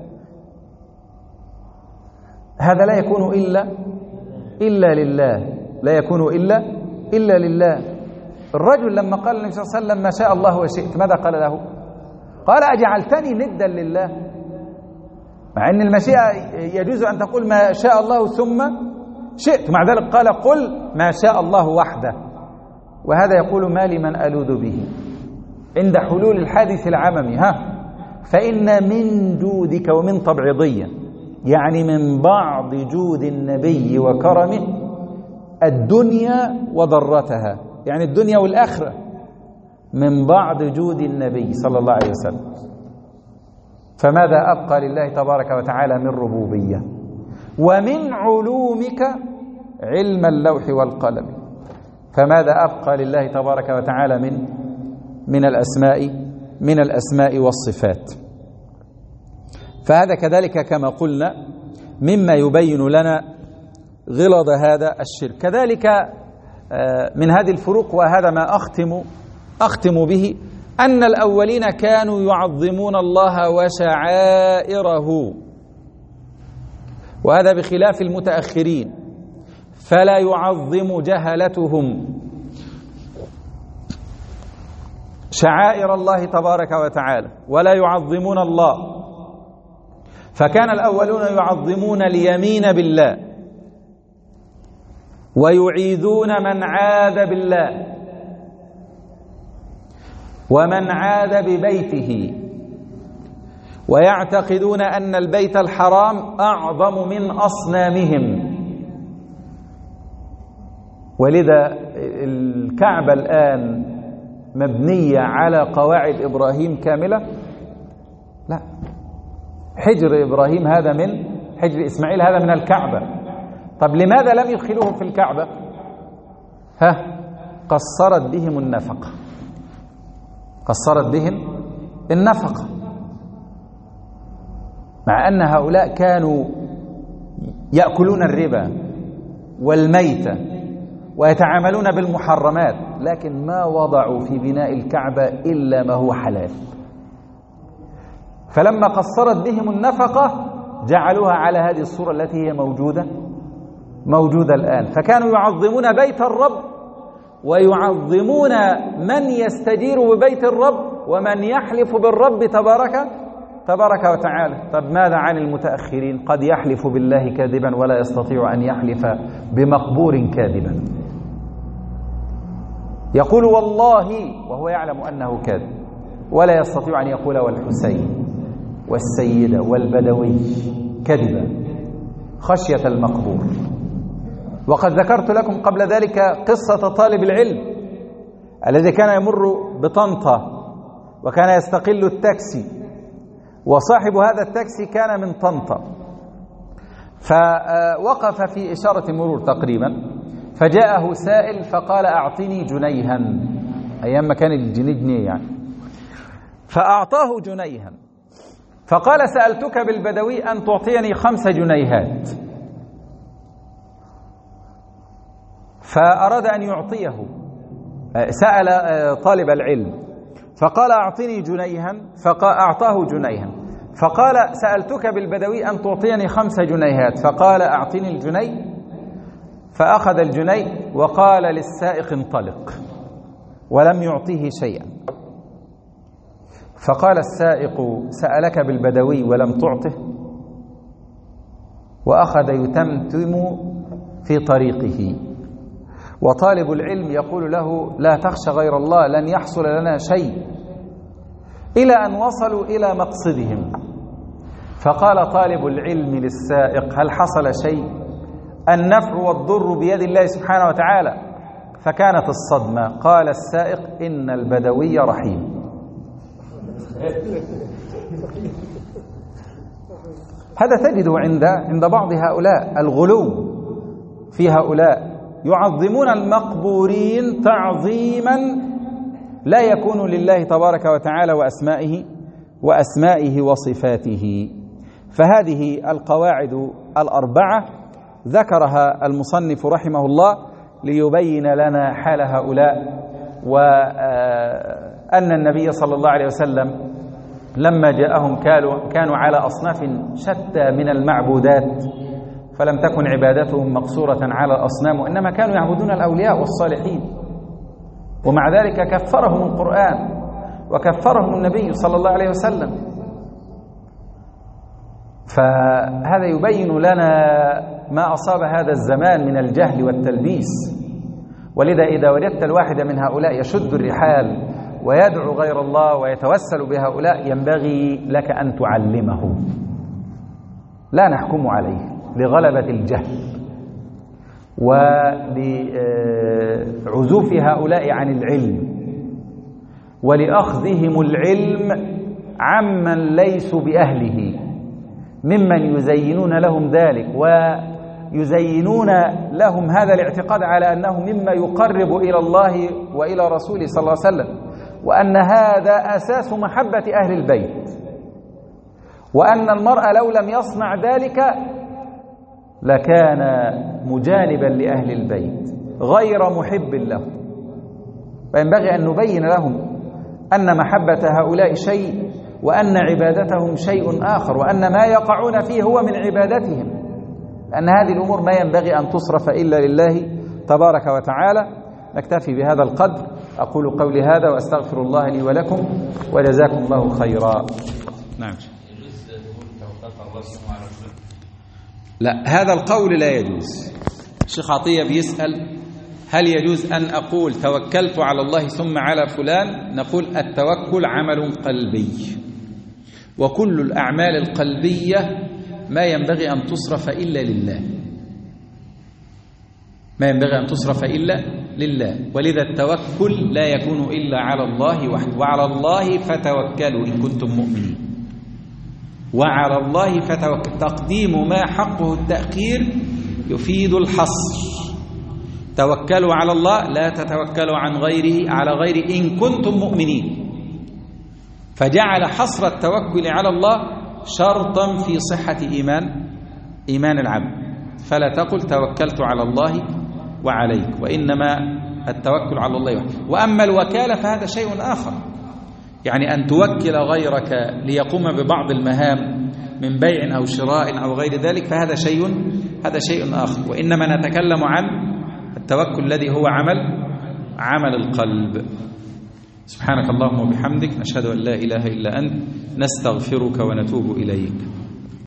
هذا لا يكون إلا إلا لله، لا يكون إلا إلا لله. الرجل لما قال النبي صلى الله عليه وسلم ما شاء الله وشئت، ماذا قال له؟ قال أجعلتني ندا لله. مع أن المشيئة يجوز أن تقول ما شاء الله ثم شئت، مع ذلك قال قل ما شاء الله وحده. وهذا يقول ما لي من ألوذ به عند حلول الحادث العممي. ها فإن من جودك، ومن تبعيضية يعني من بعض جود النبي وكرمه الدنيا وضرتها، يعني الدنيا والآخرة، من بعض جود النبي صلى الله عليه وسلم. فماذا أبقى لله تبارك وتعالى من ربوبية؟ ومن علومك علم اللوح والقلم. فماذا أبقى لله تبارك وتعالى من من الأسماء من الأسماء والصفات؟ فهذا كذلك كما قلنا مما يبين لنا غلظ هذا الشرك. كذلك من هذه الفروق، وهذا ما أختم أختم به، أن الأولين كانوا يعظمون الله وشعائره، وهذا بخلاف المتأخرين، فلا يعظم جهلتهم شعائر الله تبارك وتعالى ولا يعظمون الله. فكان الأولون يعظمون اليمين بالله ويعيذون من عاذ بالله ومن عاذ ببيته، ويعتقدون أن البيت الحرام أعظم من أصنامهم. ولذا الكعبة الآن مبنية على قواعد إبراهيم كاملة؟ لا، حجر إبراهيم هذا من حجر إسماعيل هذا من الكعبة. طب لماذا لم يدخلوه في الكعبة؟ ها قصرت بهم النفقة، قصرت بهم النفقة، مع أن هؤلاء كانوا يأكلون الربا والميتة ويتعاملون بالمحرمات، لكن ما وضعوا في بناء الكعبة إلا ما هو حلال. فلما قصرت بهم النفقة جعلوها على هذه الصورة التي هي موجودة موجودة الآن. فكانوا يعظمون بيت الرب ويعظمون من يستجير ببيت الرب ومن يحلف بالرب تبارك تبارك وتعالى. طب ماذا عن المتأخرين؟ قد يحلف بالله كاذبا ولا يستطيع أن يحلف بمقبور كاذبا، يقول والله وهو يعلم أنه كاذب، ولا يستطيع أن يقول والحسين والسيدة والبدوي كذبا خشية المقبور. وقد ذكرت لكم قبل ذلك قصة طالب العلم الذي كان يمر بطنطا وكان يستقل التاكسي، وصاحب هذا التاكسي كان من طنطا، فوقف في إشارة مرور تقريبا، فجاءه سائل فقال أعطني جنيها، أيام ما كان الجنيه جنيه يعني، فأعطاه جنيها، فقال سألتك بالبدوي أن تعطيني خمس جنيهات، فأراد أن يعطيه، سأل طالب العلم فقال أعطني جنيها، فأعطاه جنيها، فقال سألتك بالبدوي أن تعطيني خمس جنيهات، فقال أعطني الجني، فأخذ الجني وقال للسائق انطلق، ولم يعطيه شيئا. فقال السائق سألك بالبدوي ولم تعطه، وأخذ يتمتم في طريقه. وطالب العلم يقول له لا تخشى غير الله، لن يحصل لنا شيء، إلى أن وصلوا إلى مقصدهم. فقال طالب العلم للسائق هل حصل شيء؟ النفع والضر بيد الله سبحانه وتعالى. فكانت الصدمة. قال السائق إن البدوي رحيم. هذا تجده عند عند بعض هؤلاء الغلو في هؤلاء يعظمون المقبورين تعظيما لا يكون لله تبارك وتعالى وأسمائه وأسمائه وصفاته. فهذه القواعد الأربعة ذكرها المصنف رحمه الله ليبين لنا حال هؤلاء، وأن النبي صلى الله عليه وسلم لما جاءهم كانوا على أصناف شتى من المعبودات، فلم تكن عبادتهم مقصورة على الأصنام، وإنما كانوا يعبدون الأولياء والصالحين، ومع ذلك كفرهم القرآن وكفرهم النبي صلى الله عليه وسلم. فهذا يبين لنا ما أصاب هذا الزمان من الجهل والتلبيس. ولذا إذا وجدت الواحد من هؤلاء يشد الرحال ويدعو غير الله ويتوسل بهؤلاء، ينبغي لك أن تعلمه، لا نحكم عليه لغلبة الجهل ولعزوف هؤلاء عن العلم ولأخذهم العلم عمن ليسوا بأهله، ممن يزينون لهم ذلك ويزينون لهم هذا الاعتقاد على أنه مما يقرب إلى الله وإلى رسوله صلى الله عليه وسلم، وأن هذا أساس محبة أهل البيت، وأن المرء لو لم يصنع ذلك لكان مجانبا لأهل البيت غير محب لهم. فينبغي أن نبين لهم أن محبة هؤلاء شيء، وأن عبادتهم شيء آخر، وأن ما يقعون فيه هو من عبادتهم، لأن هذه الأمور ما ينبغي أن تصرف إلا لله تبارك وتعالى. نكتفي بهذا القدر. أقول قولي هذا وأستغفر الله لي ولكم، وجزاكم الله خيرا. نعم. لا، هذا القول لا يجوز. الشيخ عطية بيسأل هل يجوز أن أقول توكلت على الله ثم على فلان؟ نقول التوكل عمل قلبي، وكل الأعمال القلبية ما ينبغي أن تصرف إلا لله، ما ينبغي أن تصرف إلا لله. ولذا التوكل لا يكون إلا على الله وحده، وعلى الله فتوكلوا إن كنتم مؤمنين، وعلى الله فتوكل. تقديم ما حقه التأخير يفيد الحصر. توكلوا على الله، لا تتوكلوا عن غيره على غيره إن كنتم مؤمنين. فجعل حصر التوكل على الله شرطا في صحة إيمان إيمان العبد، فلا تقل توكلت على الله وعليك، وإنما التوكل على الله وحده. وأما الوكالة فهذا شيء آخر، يعني أن توكل غيرك ليقوم ببعض المهام من بيع أو شراء أو غير ذلك، فهذا شيء هذا شيء آخر. وإنما نتكلم عن التوكل الذي هو عمل عمل القلب. سبحانك اللهم وبحمدك، نشهد أن لا إله إلا أنت، نستغفرك ونتوب إليك.